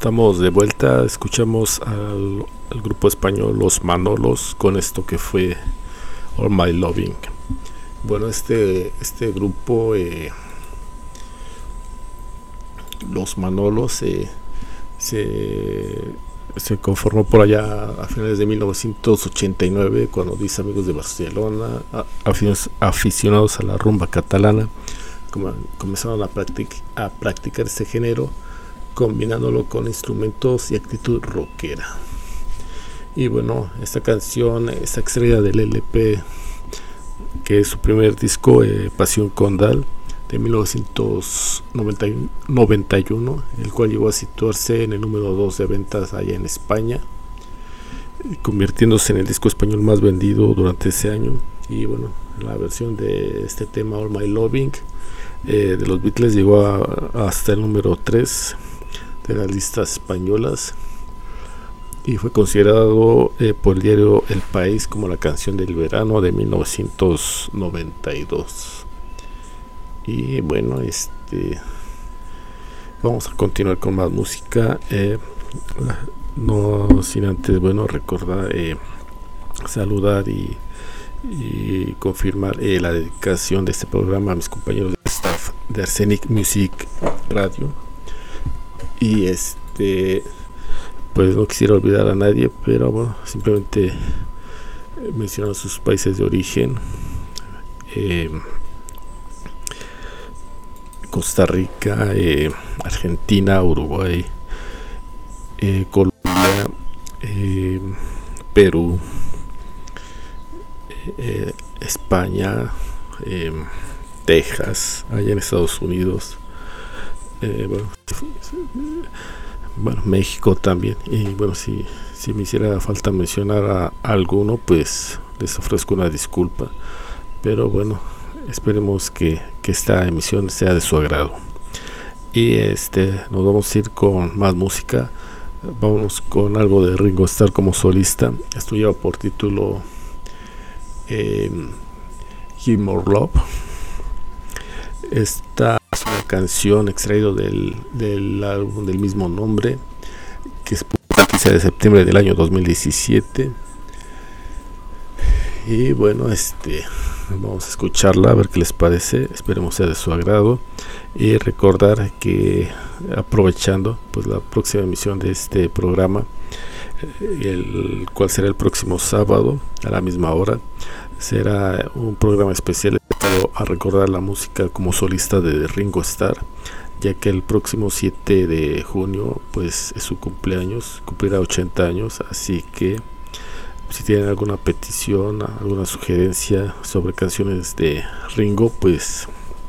Estamos de vuelta, escuchamos al grupo español Los Manolos con esto que fue All My Loving. Bueno, este grupo, Los Manolos, se conformó por allá a finales de 1989, cuando 10 amigos de Barcelona, aficionados a la rumba catalana, comenzaron a practicar este género, combinándolo con instrumentos y actitud rockera. Y bueno, esta canción está extraída del LP, que es su primer disco, Pasión Condal, de 1991, el cual llegó a situarse en el número 2 de ventas allá en España, convirtiéndose en el disco español más vendido durante ese año. Y bueno, la versión de este tema, All My Loving, de los Beatles, llegó hasta el número 3 de las listas españolas y fue considerado por el diario El País como la canción del verano de 1992. Y bueno, vamos a continuar con más música, no sin antes, bueno, recordar, saludar y confirmar la dedicación de este programa a mis compañeros de staff de Arsenic Music Radio. Y pues no quisiera olvidar a nadie, pero bueno, simplemente mencionar sus países de origen: Costa Rica, Argentina, Uruguay, Colombia, Perú, España, Texas, allá en Estados Unidos, bueno, México también. Y bueno, si me hiciera falta mencionar a alguno, pues les ofrezco una disculpa, pero bueno, esperemos que esta emisión sea de su agrado. Y nos vamos a ir con más música. Vamos con algo de Ringo Starr como solista. Esto lleva por título Give More Love. Esta es una canción extraída del álbum del mismo nombre, que es el 15 de septiembre del año 2017. Y bueno, vamos a escucharla, a ver qué les parece. Esperemos sea de su agrado. Y recordar que, aprovechando pues la próxima emisión de este programa, el cual será el próximo sábado a la misma hora, será un programa especial dedicado a recordar la música como solista de Ringo Starr, ya que el próximo 7 de junio pues es su cumpleaños, cumplirá 80 años. Así que si tienen alguna petición, alguna sugerencia sobre canciones de Ringo, pues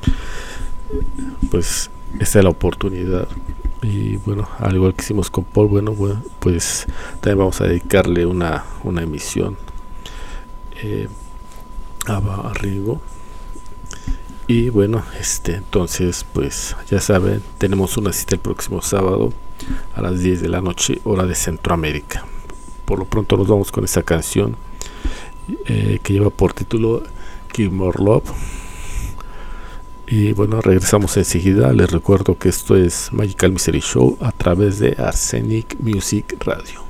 esta es la oportunidad. Y bueno, al igual que hicimos con Paul, bueno, pues también vamos a dedicarle una emisión a Ringo. Y bueno, entonces pues ya saben, tenemos una cita el próximo sábado a las 10 de la noche, hora de Centroamérica. Por lo pronto nos vamos con esta canción que lleva por título Give More Love. Y bueno, regresamos enseguida. Les recuerdo que esto es Magical Mystery Show a través de Arsenic Music Radio.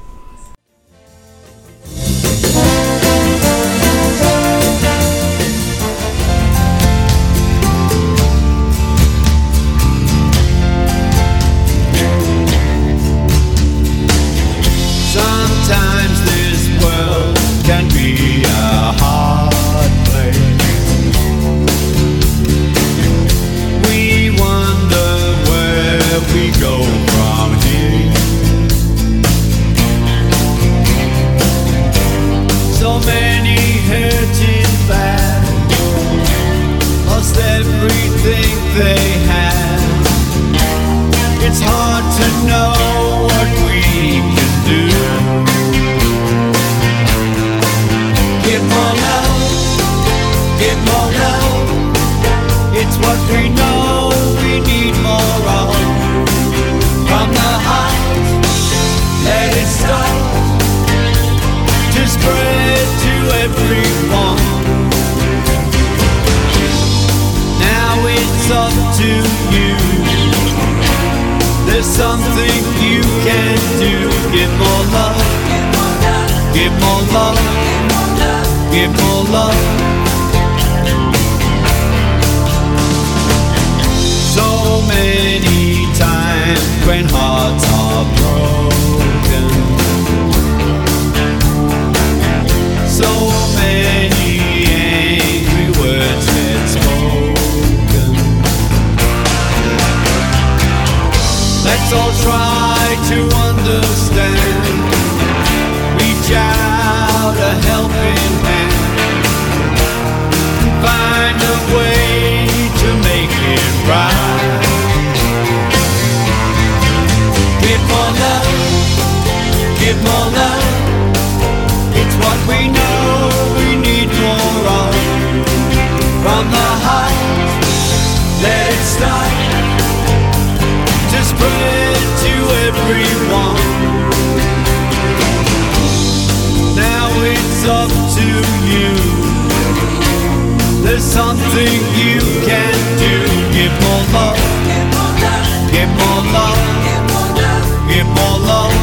There's There's something you can do. Give more love. Give more love. Give more love. So many times when hearts are broken, so many angry words get spoken. Let's all try to understand. Reach out a helping hand. Find a way to make it right. Give more love. Give more love. It's what we know we need more of. From the heart, let it start to spread to everyone. Now it's up to you. There's something you can do. Give more love. Give more love. Give more love.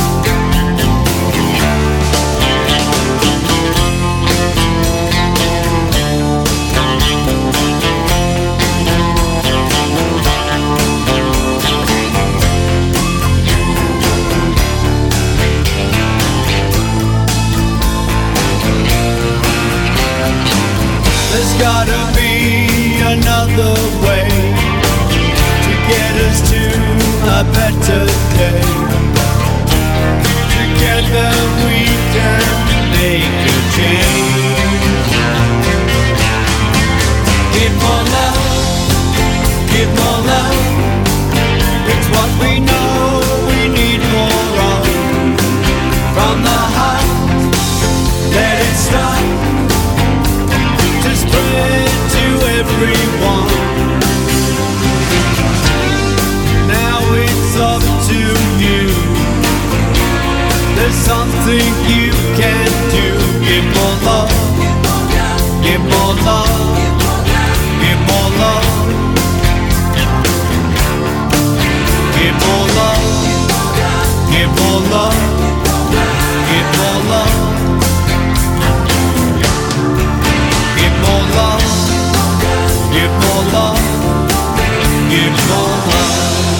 There's gotta be another way to get us to a better day. Together we can make a change. Give more love. Give more love. It's what we know we need more of. From the heart, let it start to spread to everyone. Now it's up to you. There's something you can do. Give more love. Give more love. Give more love. Give more love. Give more love. Give more love. Give more love. Give more love. Give more love.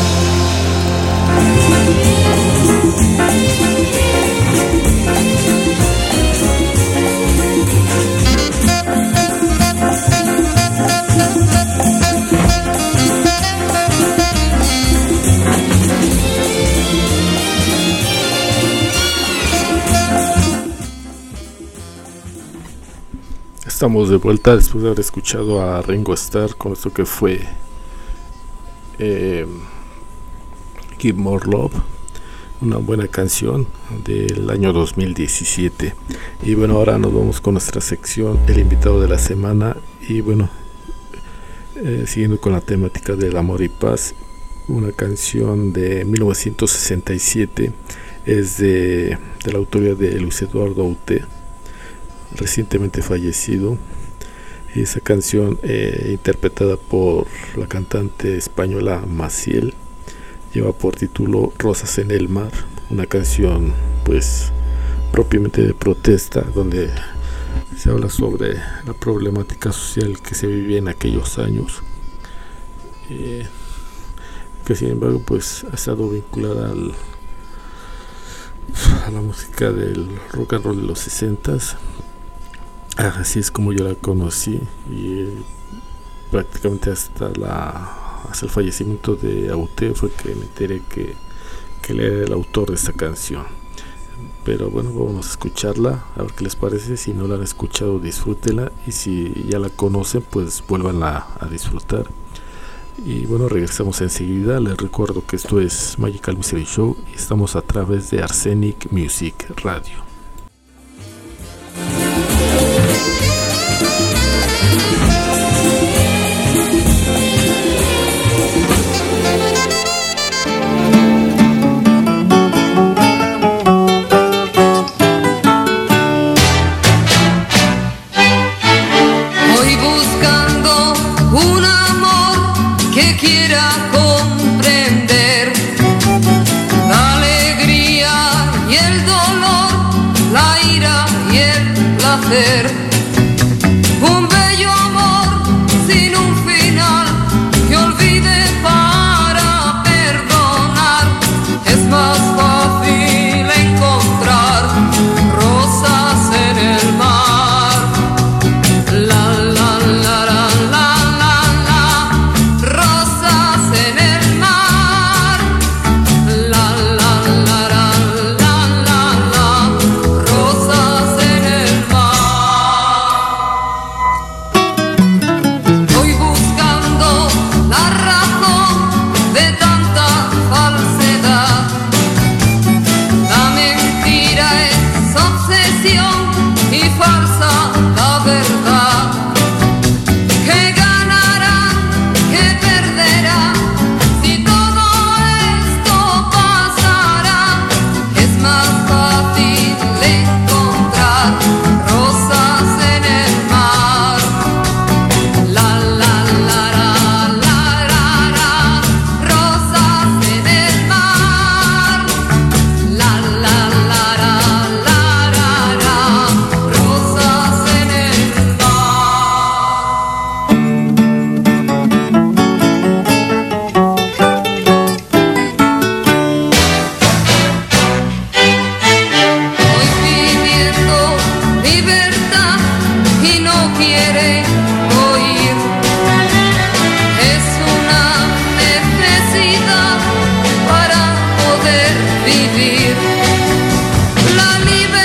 Estamos de vuelta después de haber escuchado a Ringo Starr con esto que fue Give More Love, una buena canción del año 2017. Y bueno, ahora nos vamos con nuestra sección, el invitado de la semana. Y bueno, siguiendo con la temática del amor y paz, una canción de 1967 es de la autoría de Luis Eduardo Aute, recientemente fallecido. Esa canción, interpretada por la cantante española Maciel, lleva por título Rosas en el Mar, una canción pues propiamente de protesta, donde se habla sobre la problemática social que se vivía en aquellos años, que sin embargo pues ha estado vinculada a la música del rock and roll de los 60s. Así es como yo la conocí, y prácticamente hasta el fallecimiento de Aute fue que me enteré que él era el autor de esta canción. Pero bueno, vamos a escucharla, a ver qué les parece. Si no la han escuchado, disfrútenla, y si ya la conocen, pues vuélvanla a disfrutar. Y bueno, regresamos enseguida. Les recuerdo que esto es Magical Mystery Show y estamos a través de Arsenic Music Radio. Que quiera comprender y el placer. Un bello amor sin un final que olvide para perdonar. Es más fácil encontrar rosas en el mar. La la la la la la la, rosas en el mar. La la la la la la la, rosas en el mar. Voy buscando la razón de tanta falsedad. La mentira es obsesión y falsa la verdad. ¿Qué ganarán? ¿Qué perderán? Si todo esto pasará, es más fácil encontrar rosas en el mar. La la la la la la la, rosas en el mar. La la la la la la la, rosas en el mar. Voy pidiendo libertad y no quiere oír. Es una necesidad para poder vivir. La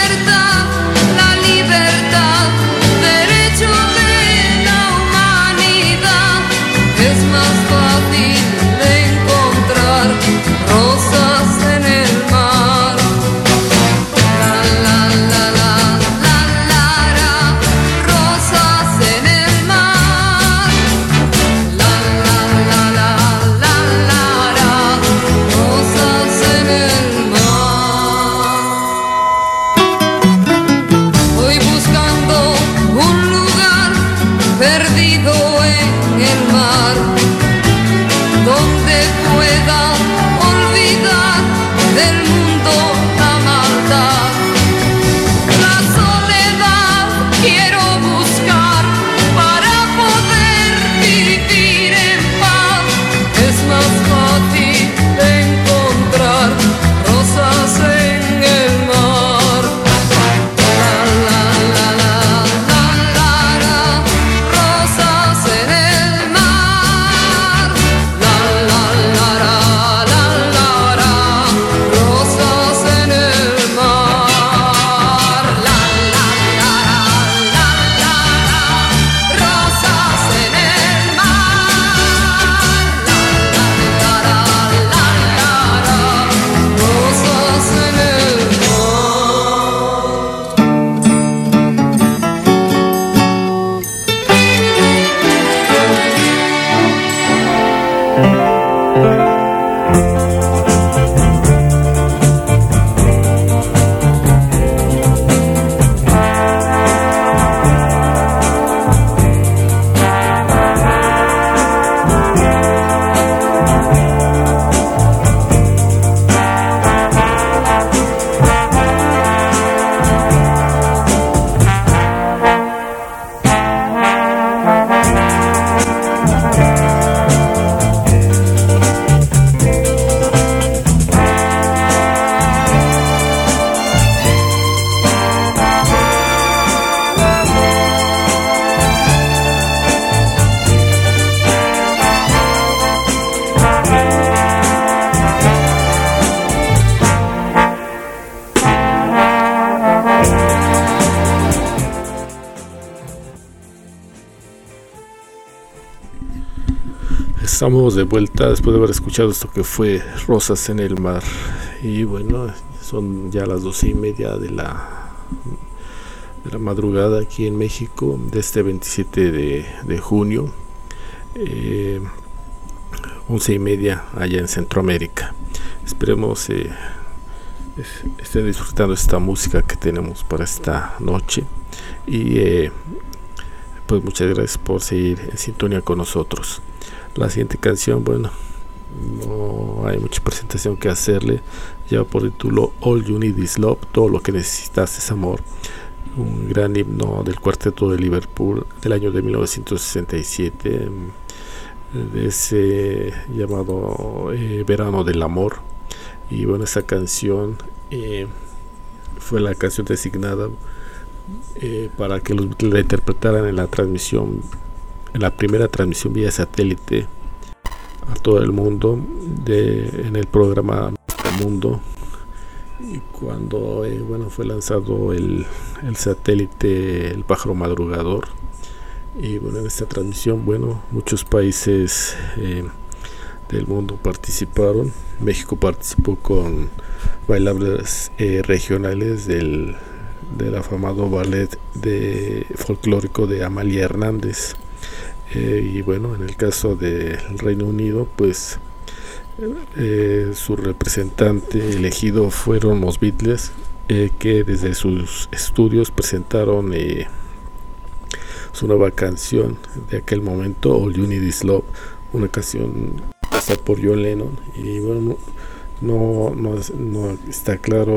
libertad, derecho de la humanidad. Es más fácil encontrar rosas en el mar. La la la la la la la, rosas en el mar. La la la la la la la, rosas en el mar. Voy buscando un lugar perdido en el mar, donde pueda olvidar del mundo la maldad. La soledad quiero buscar para poder vivir en paz. Es más fácil encontrar rosas en el mar. La la la la la la la, rosas en el mar. La la la la la la la, rosas en el mar. La la la la la la, rosas en el mar. La la la la la, rosas en el Estamos de vuelta después de haber escuchado esto que fue Rosas en el Mar. Y bueno, son ya las 12:30 de la madrugada aquí en México de este 27 de junio, 11:30 allá en Centroamérica. Esperemos estén disfrutando esta música que tenemos para esta noche y pues muchas gracias por seguir en sintonía con nosotros. La siguiente canción, bueno, no hay mucha presentación que hacerle, lleva por título All You Need Is Love, todo lo que necesitas es amor. un gran himno del Cuarteto de Liverpool del año de 1967, de ese llamado Verano del Amor. Y bueno, esa canción fue la canción designada para que los Beatles la interpretaran en la transmisión, en la primera transmisión vía satélite a todo el mundo en el programa Mundo. Y cuando fue lanzado el satélite El Pájaro Madrugador, y bueno, en esta transmisión, muchos países del mundo participaron. México participó con bailables regionales del afamado ballet folclórico de Amalia Hernández. Y bueno, en el caso del Reino Unido, pues su representante elegido fueron los Beatles, que desde sus estudios presentaron su nueva canción de aquel momento, All You Need Is Love, una canción compuesta por John Lennon. Y bueno, no está claro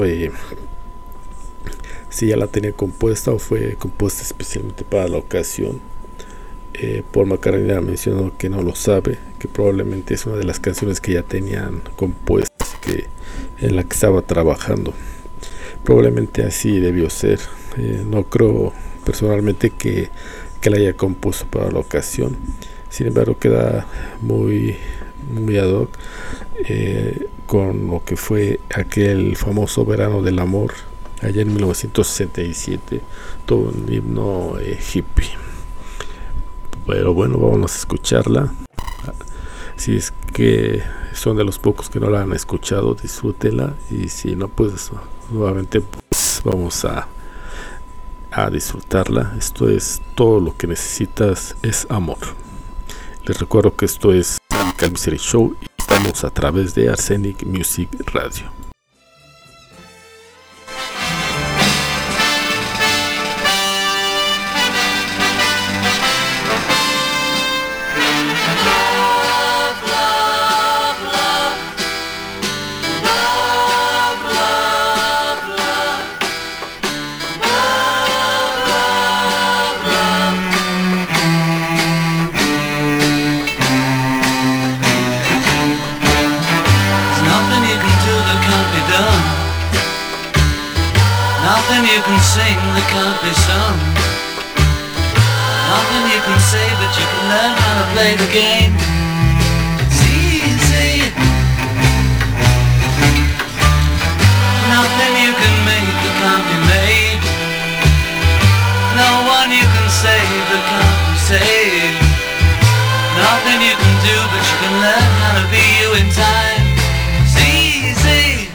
si ya la tenía compuesta o fue compuesta especialmente para la ocasión. Paul McCartney ha mencionado que no lo sabe, que probablemente es una de las canciones que ya tenían compuestas, en la que estaba trabajando. Probablemente así debió ser. No creo personalmente que la haya compuesto para la ocasión. Sin embargo, queda muy ad hoc con lo que fue aquel famoso Verano del Amor allá en 1967, todo un himno hippie. Pero bueno, vamos a escucharla. Si es que son de los pocos que no la han escuchado, disfrútenla. Y si no, pues nuevamente vamos a disfrutarla. Esto es Todo lo que necesitas es amor. Les recuerdo que esto es Radical Mystery Show y estamos a través de Arsenic Music Radio. You can sing that can't be sung. Nothing you can say, but you can learn how to play the game. It's easy. Nothing you can make that can't be made. No one you can save that can't be saved. Nothing you can do, but you can learn how to be you in time. It's easy.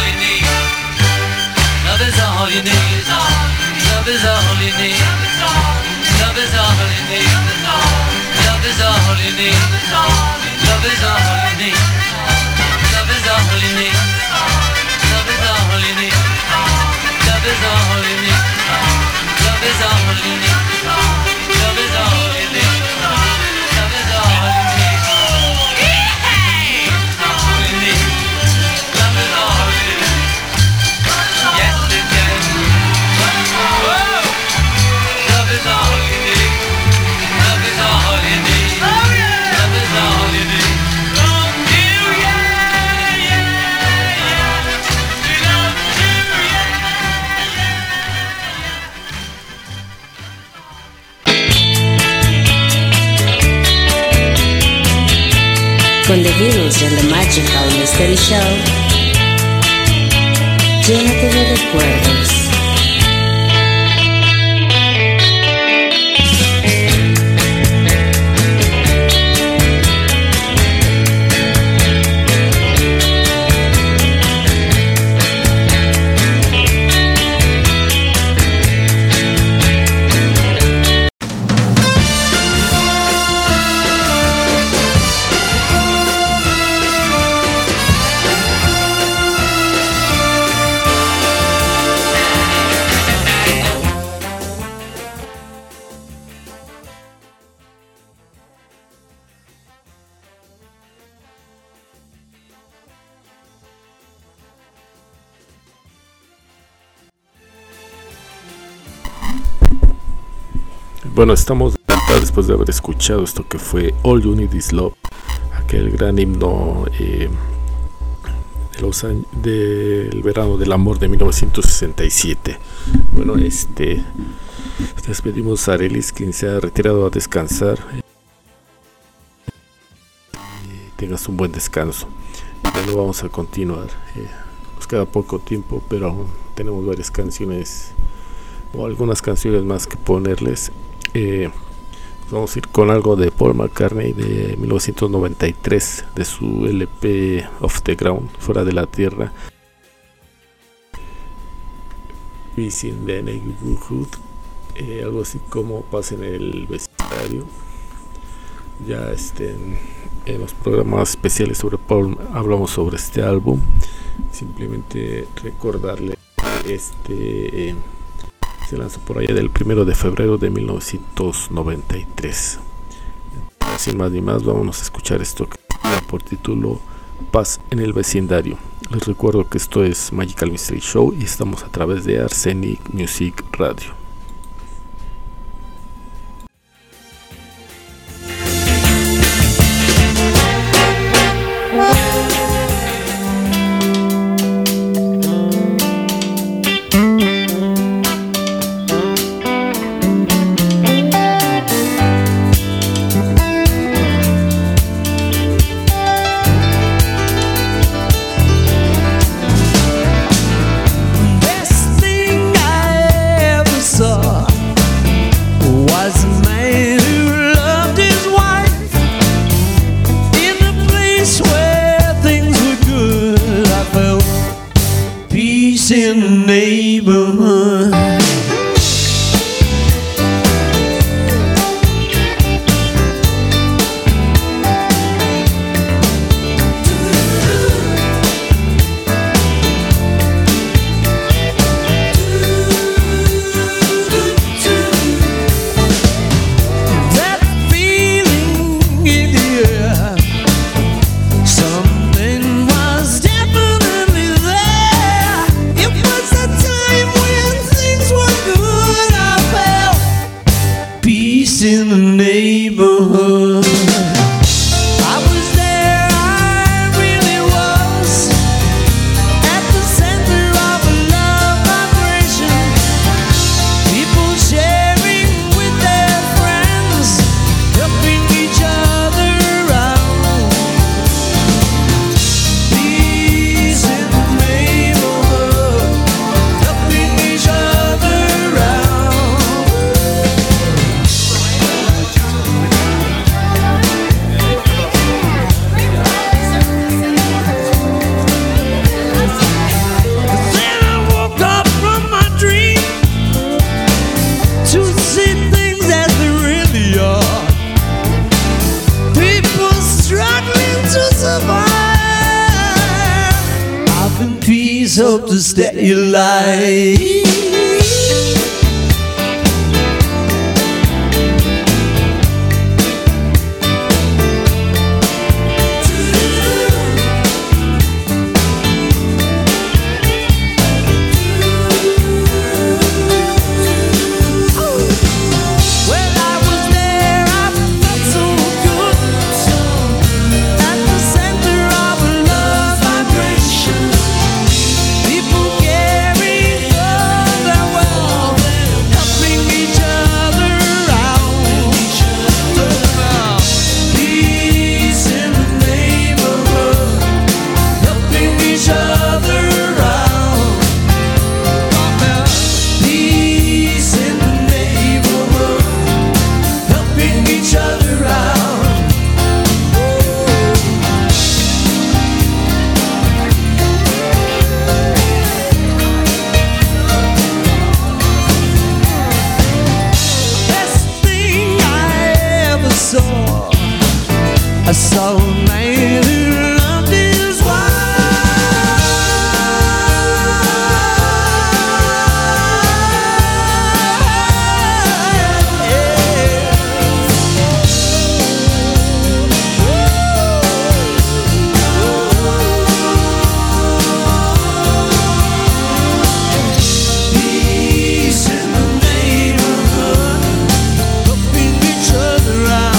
Love is all you need. Con The Beatles and the Magical Mystery Show, llénate de recuerdos. Bueno, estamos de vuelta después de haber escuchado esto que fue All You Need Is Love, aquel gran himno del verano del amor de 1967. Bueno, despedimos a Arelis, quien se ha retirado a descansar. Tengas un buen descanso. Bueno, vamos a continuar. Nos queda poco tiempo, pero aún tenemos varias canciones o algunas canciones más que ponerles. Vamos a ir con algo de Paul McCartney de 1993, de su LP Off the Ground, Fuera de la Tierra. Peace in the Neighborhood, algo así como Paz en el vecindario. Ya en los programas especiales sobre Paul hablamos sobre este álbum. Simplemente recordarle se lanzó por allá del 1 de febrero de 1993. Sin más ni más, vámonos a escuchar esto que tiene por título Paz en el vecindario. Les recuerdo que esto es Magical Mystery Show y estamos a través de Arsenic Music Radio. In the neighborhood, that feeling in the air, something was definitely there. It was a time when things were good. I felt peace in the neighborhood. I was there, I really was, at the center of a love vibration. People sharing with their friends, helping each other out. Peace in the neighborhood, helping each other out. hope to stay alive. I saw a man who loved his Peace in the neighborhood, helping each other out.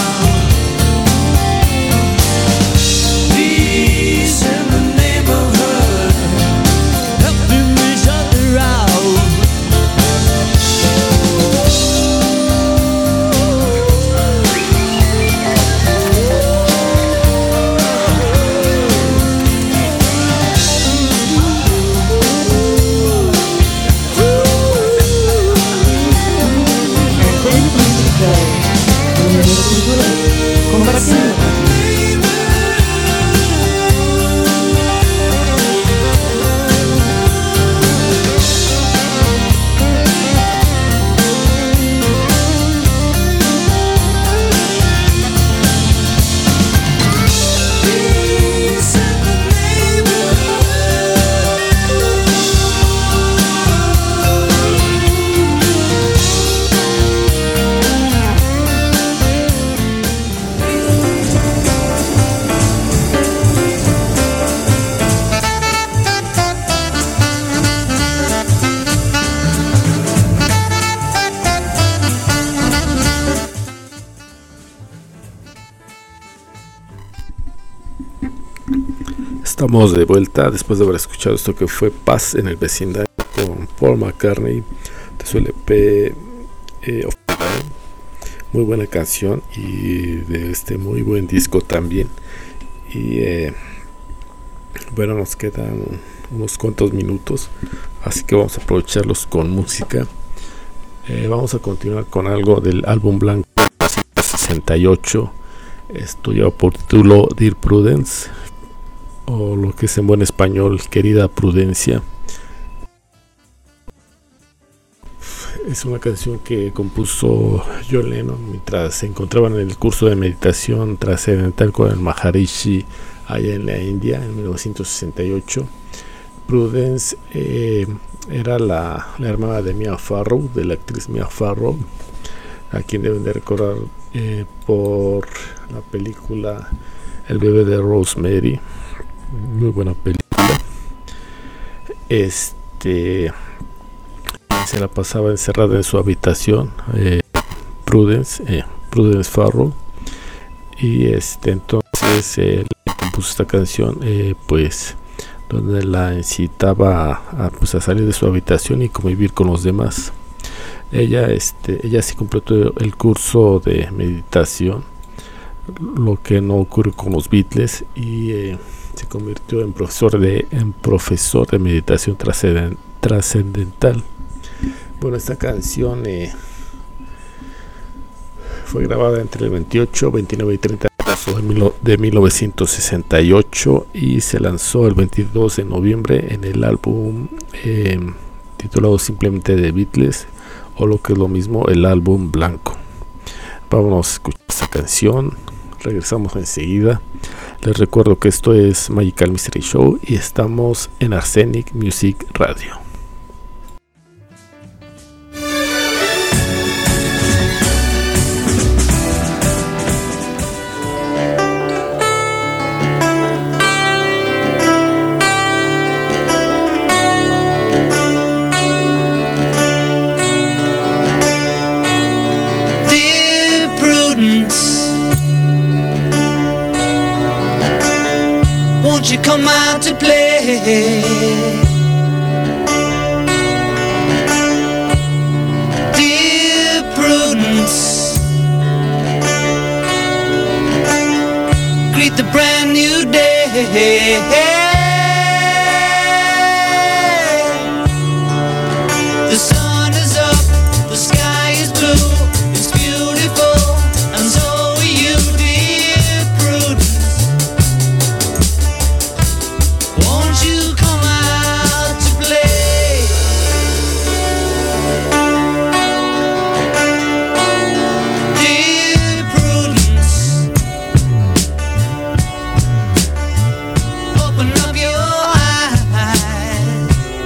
Estamos de vuelta después de haber escuchado esto que fue Paz en el Vecindario con Paul McCartney de su LP of Time. Muy buena canción y de este muy buen disco también. Y bueno, nos quedan unos cuantos minutos, así que vamos a aprovecharlos con música. Vamos a continuar con algo del álbum blanco 68. Esto lleva por título Dear Prudence, o lo que es en buen español, Querida Prudencia. Es una canción que compuso John Lennon mientras se encontraban en el curso de meditación trascendental con el Maharishi allá en la India en 1968. Prudence era la hermana de Mia Farrow, de la actriz Mia Farrow, a quien deben de recordar por la película El bebé de Rosemary. Muy buena película. Se la pasaba encerrada en su habitación, Prudence Farrow, y entonces le compuso esta canción, pues donde la incitaba a salir de su habitación y convivir con los demás. Ella sí completó el curso de meditación, lo que no ocurre con los Beatles, y se convirtió en profesor de meditación trascendental. Bueno, esta canción fue grabada entre el 28, 29 y 30 de marzo de 1968 y se lanzó el 22 de noviembre en el álbum titulado simplemente The Beatles, o lo que es lo mismo, el álbum blanco. Vámonos a escuchar esta canción, regresamos enseguida. Les recuerdo que esto es Magical Mystery Show y estamos en Arsenic Music Radio. Won't you come out to play? Dear Prudence, greet the brand new day. The sun is up, the sky is blue, it's beautiful, and so are you, dear Prudence. Won't you come out to play? Dear Prudence, open up your eyes.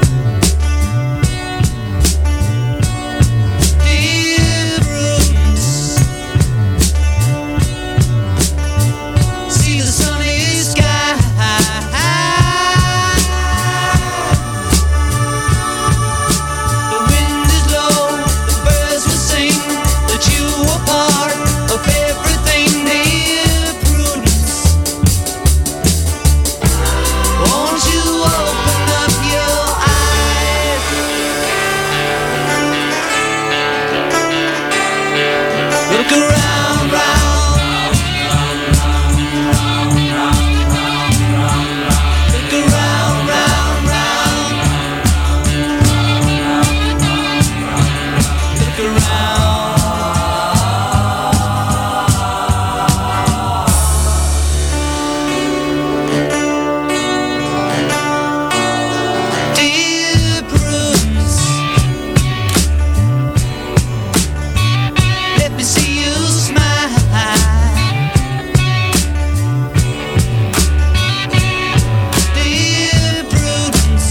Dear Prudence, see the sunny sky. The wind is low, the birds will sing that you are part of everything, dear Prudence. Won't you open up your eyes? Look around, round. Look around, round, round. Look around. Dear Prudence, let me see you smile. Dear Prudence,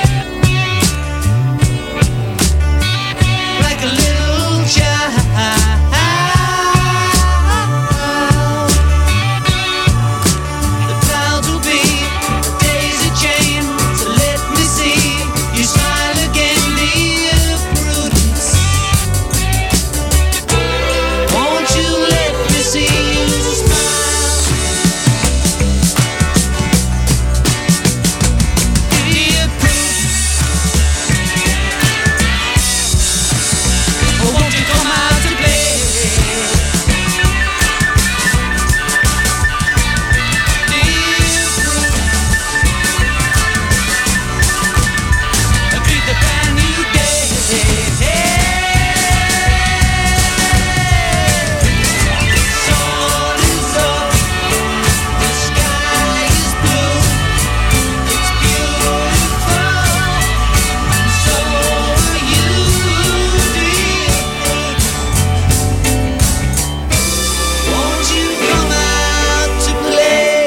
like a little child. The clouds will be a daisy chain, so let me see you smile again, dear Prudence. Won't you let me see you smile? Dear Prudence, oh, won't you come out to play? Dear Prudence, greet the brand new day. The sun is up, the sky is blue, it's beautiful, so are you, dear Prudence. Won't you come out to play?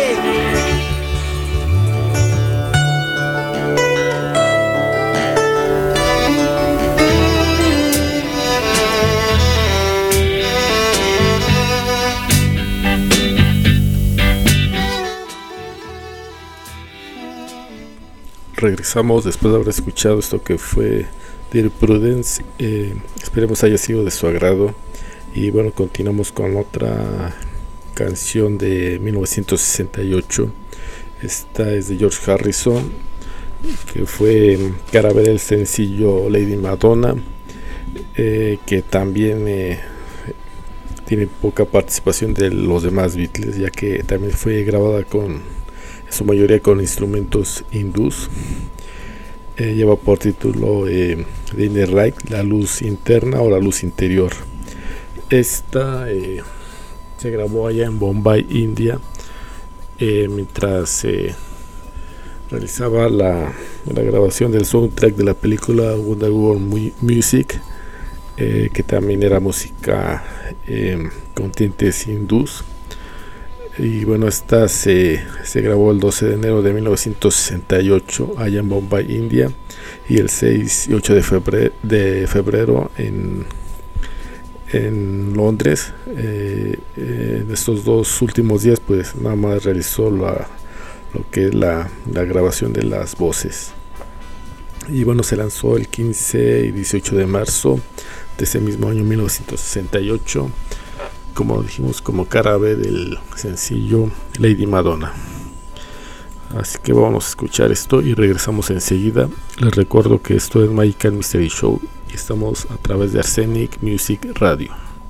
Regresamos después de haber escuchado esto que fue Dear Prudence. Esperemos haya sido de su agrado. Y bueno, continuamos con otra canción de 1968. Esta es de George Harrison, que fue cara B del sencillo Lady Madonna, que también tiene poca participación de los demás Beatles, ya que también fue grabada en su mayoría con instrumentos hindús. Lleva por título The Inner Light, la luz interna o la luz interior. Esta se grabó allá en Bombay, India, mientras realizaba la grabación del soundtrack de la película Wonder Woman Music, que también era música con tintes hindús. Y bueno, esta se grabó el 12 de enero de 1968 allá en Bombay, India, y el 6 y 8 de febrero en Londres. En estos dos últimos días pues nada más realizó lo que es la grabación de las voces. Y bueno, se lanzó el 15 y 18 de marzo de ese mismo año 1968, como dijimos, como cara B del sencillo Lady Madonna. Así que vamos a escuchar esto y regresamos enseguida. Les recuerdo que esto es Magical Mystery Show y estamos a través de Arsenic Music Radio.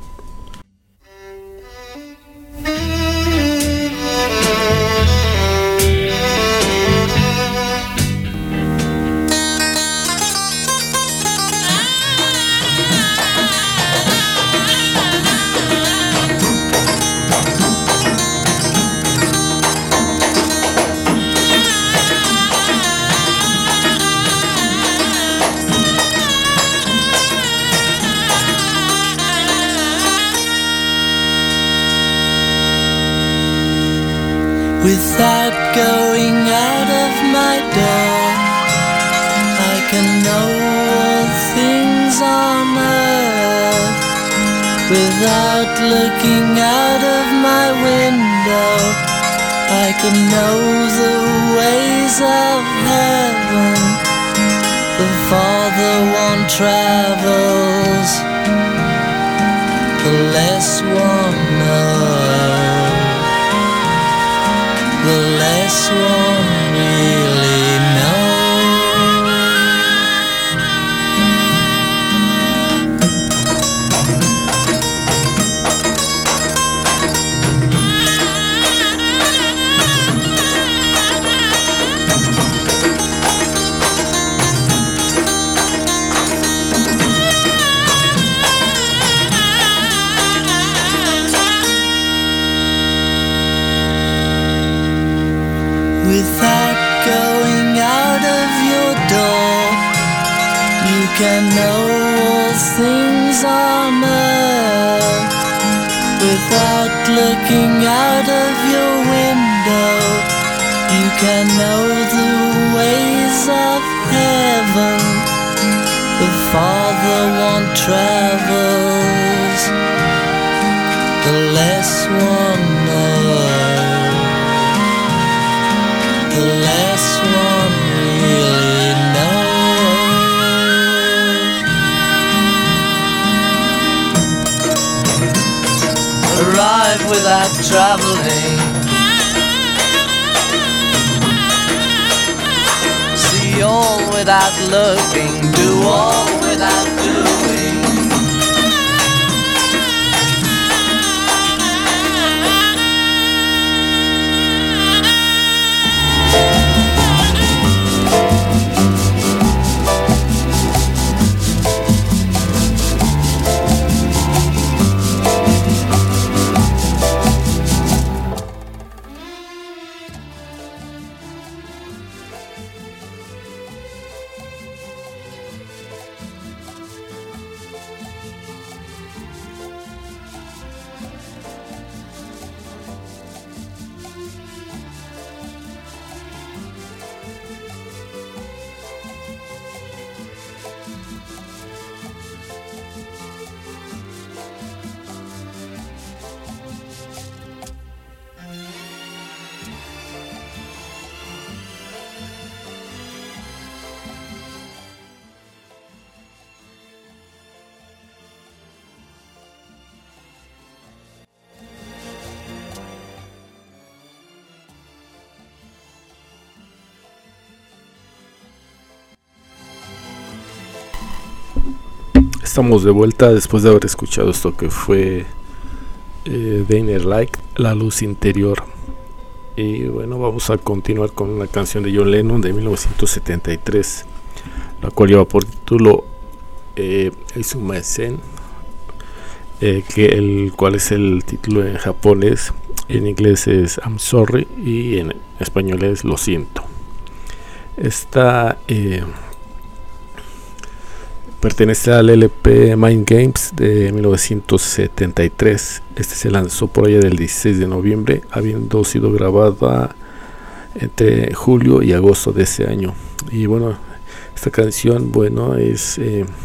Without going out of my door, I can know all things on earth. Without looking out of my window, I can know the ways of heaven. The farther one travels, the less one knows. The less one really Without going out of your door, you can know all things on earth. Without looking out of your window, you can know the ways of heaven. The farther one travels, the less one knows. The less one really knows. Arrive without traveling, see all without looking, do all without doing. Estamos de vuelta después de haber escuchado esto que fue The Inner Light, La Luz Interior. Y bueno, vamos a continuar con una canción de John Lennon de 1973, la cual lleva por título Eisumasen, el cual es el título en japonés, en inglés es I'm Sorry y en español es Lo Siento. Esta Pertenece al LP Mind Games de 1973. Este se lanzó por allá del 16 de noviembre, habiendo sido grabada entre julio y agosto de ese año. Y bueno, esta canción, bueno, es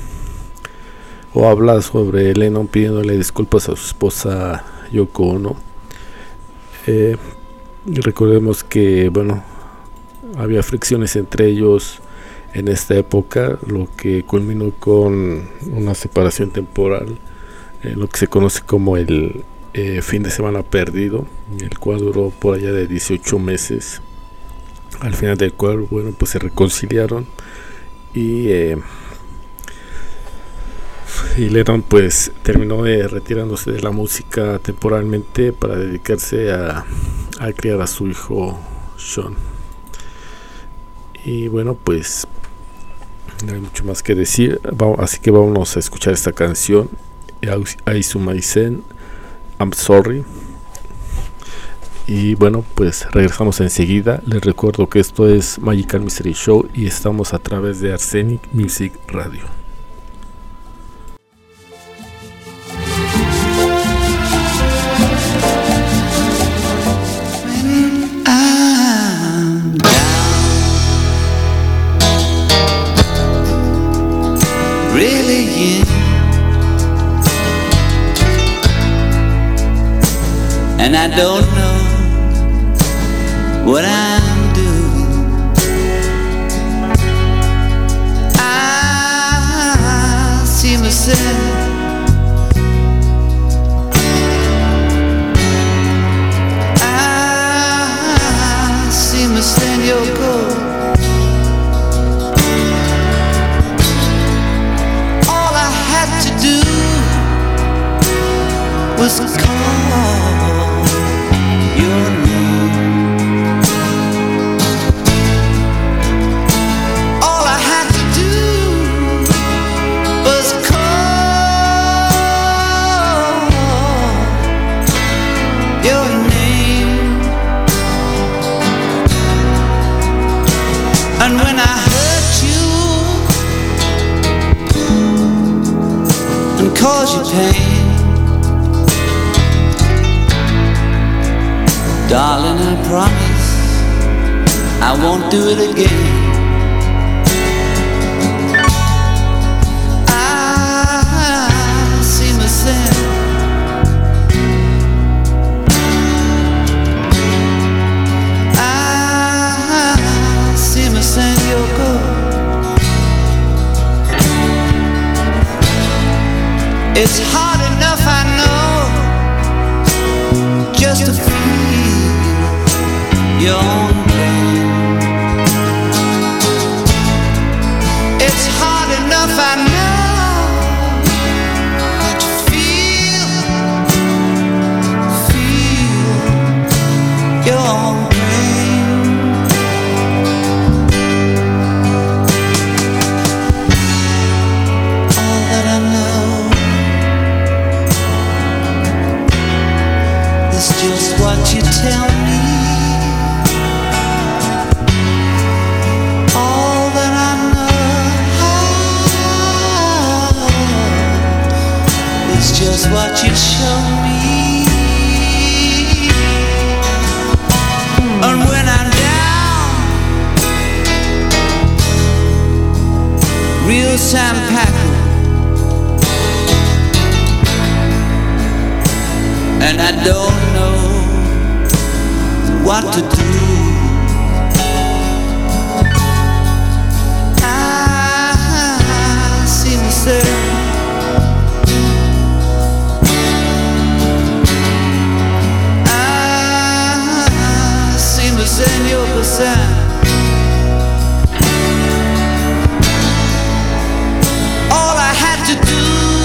o habla sobre Lennon pidiéndole disculpas a su esposa Yoko Ono. Recordemos que, bueno, había fricciones entre ellos en esta época, lo que culminó con una separación temporal, lo que se conoce como el fin de semana perdido, el cual duró por allá de 18 meses, al final del cual, bueno, pues se reconciliaron y Lennon pues terminó retirándose de la música temporalmente para dedicarse a criar a su hijo Sean. Y bueno, pues no hay mucho más que decir, así que vámonos a escuchar esta canción, Aizumaisen, I'm Sorry. Y bueno, pues regresamos enseguida. Les recuerdo que esto es Magical Mystery Show y estamos a través de Arsenic Music Radio. And I don't know what I'm doing. I see myself Yoko. All I had to do was call your name. All I had to do was call your name. And when I hurt you and caused you pain, darling, I promise I won't do it again. I see myself Yoko. It's hard enough, I know, just to feel your own pain. It's hard enough, I know, to feel your own pain. Just what you tell me. All that I know is just what you show me. And when I'm down, real sandpaper, and I don't know what to do. I see myself Yoko San. All I had to do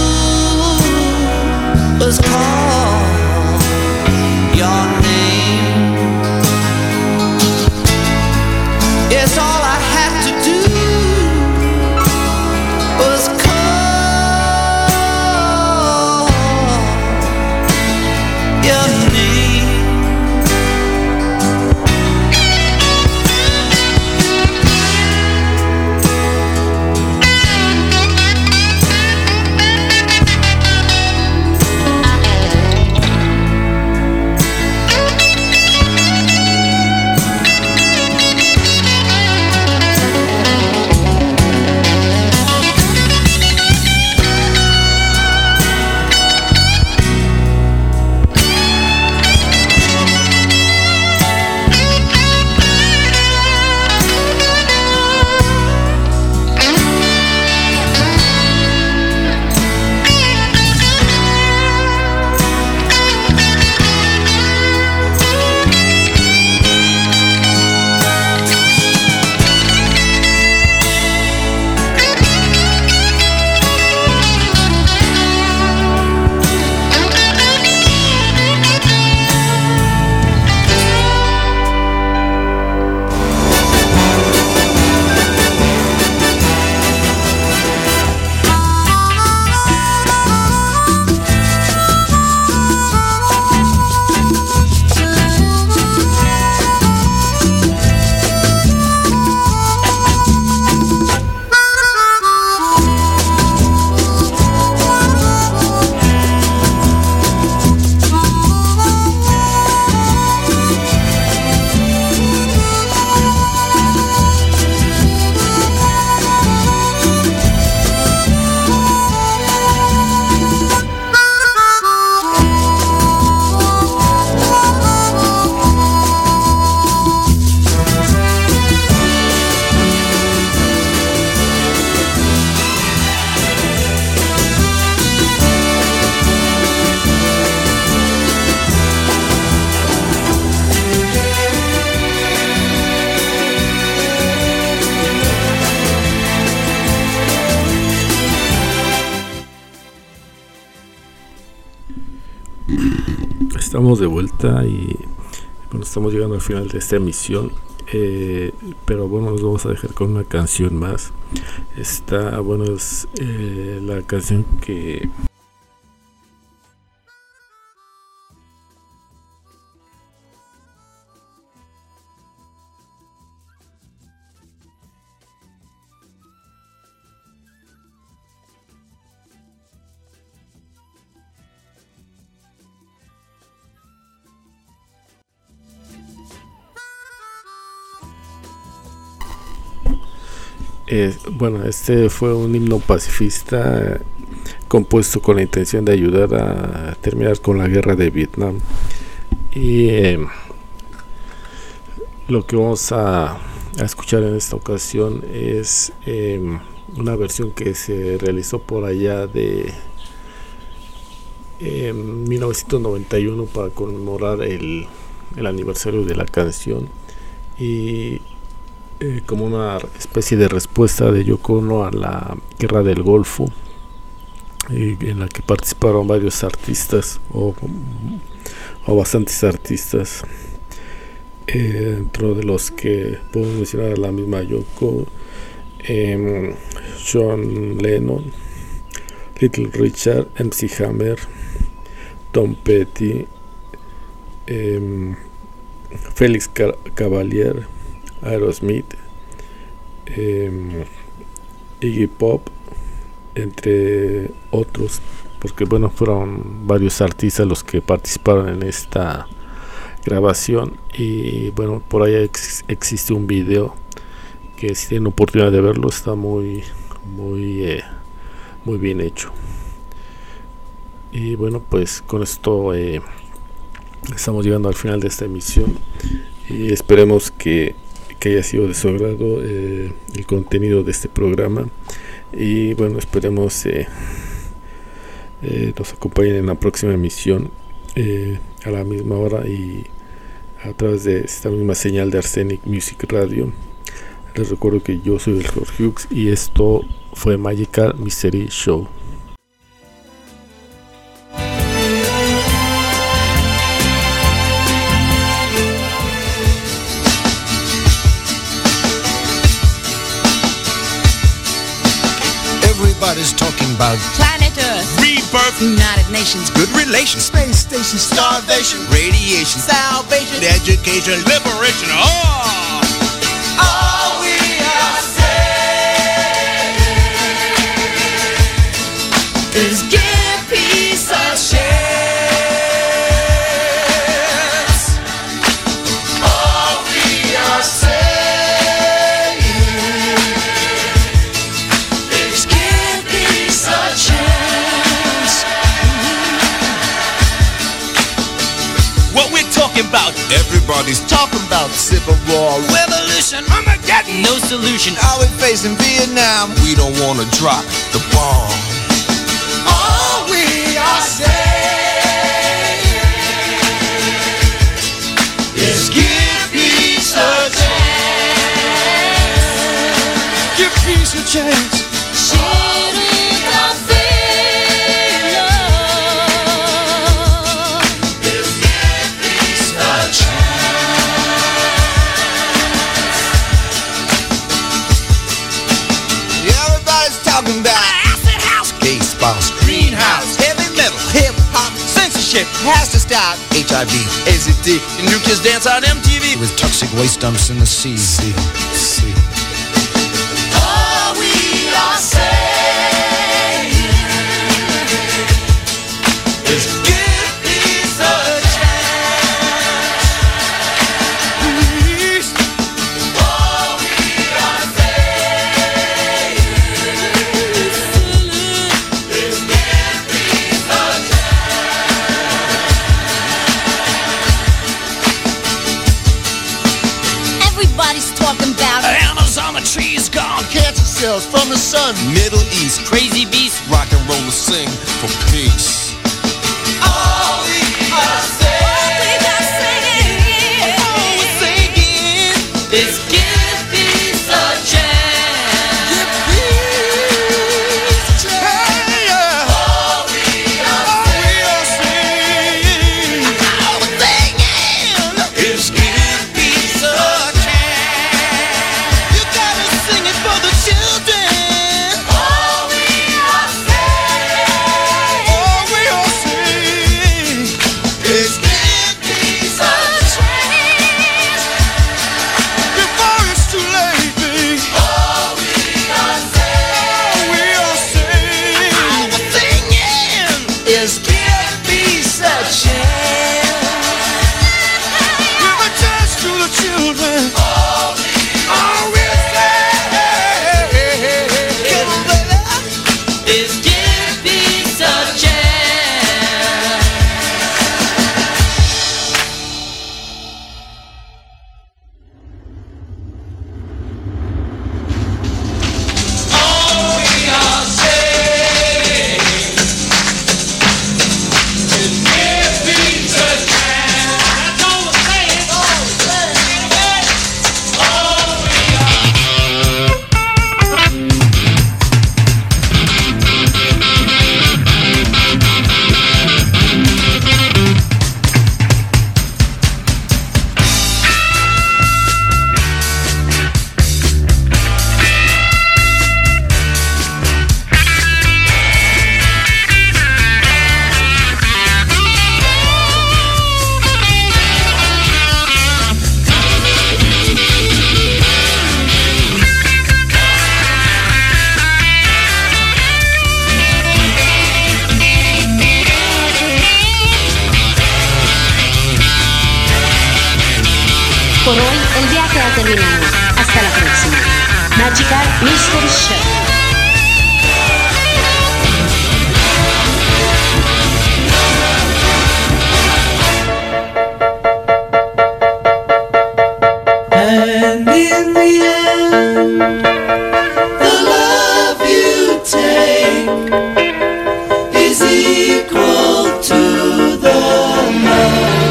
was call your name. Yes, all I had to do was call your name. Estamos de vuelta y bueno, estamos llegando al final de esta emisión, pero bueno, nos vamos a dejar con una canción más. Esta, bueno, es la canción que bueno, este fue un himno pacifista compuesto con la intención de ayudar a terminar con la guerra de Vietnam. Y lo que vamos a escuchar en esta ocasión es una versión que se realizó por allá de 1991 para conmemorar el aniversario de la canción, y como una especie de respuesta de Yoko Ono a la guerra del Golfo, en la que participaron varios artistas o bastantes artistas, dentro de los que podemos mencionar a la misma Yoko, John Lennon, Little Richard, MC Hammer, Tom Petty, Félix Cavalier, Aerosmith, Iggy Pop, entre otros, porque bueno, fueron varios artistas los que participaron en esta grabación. Y bueno, por ahí existe un video que, si tienen oportunidad de verlo, está muy bien hecho. Y bueno, pues con esto estamos llegando al final de esta emisión, y esperemos que haya sido de su agrado el contenido de este programa. Y bueno, esperemos nos acompañen en la próxima emisión, a la misma hora y a través de esta misma señal de Arsenic Music Radio. Les recuerdo que yo soy el Jorge Hughes y esto fue Magical Mystery Show. Everybody's talking about planet Earth, rebirth, United Nations, good relations, space station, starvation, radiation, salvation, education, liberation. All we are saying is give peace a chance. All we are saying is give peace a chance. What we're talking about, everybody's talking about civil war, revolution, Armageddon, no solution. Are we facing Vietnam? We don't want to drop the bomb. All we are saying is give peace a chance. Give peace a chance. Everybody's talking about acid house, case bombs, greenhouse, heavy metal, hip hop, censorship has to stop. HIV, AZT, and new kids dance on MTV with toxic waste dumps in the sea. All we are saying is give peace a chance. Please. All we are saying is give peace a chance. everybody's talking about Amazon, the trees gone, cancer cells from the sun, Middle East, crazy beast, rock and roll to sing for peace. All we are saying is give peace a chance. Give peace a chance. All we are saying Just give peace a chance. Give a chance to the children. All we'll say, come on, baby, is give peace a chance. Por hoy el viaje ha terminado. Hasta la próxima. Magical Mystery Show. And in the end, the love you take is equal to the love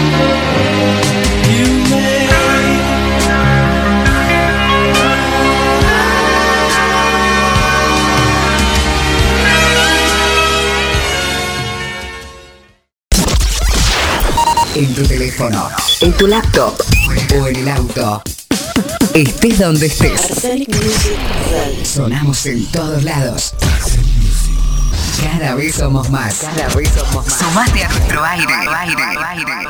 you make. En tu teléfono, en tu laptop o en el auto. Estés donde estés. Sonamos en todos lados. Cada vez somos más. Sumate a nuestro aire.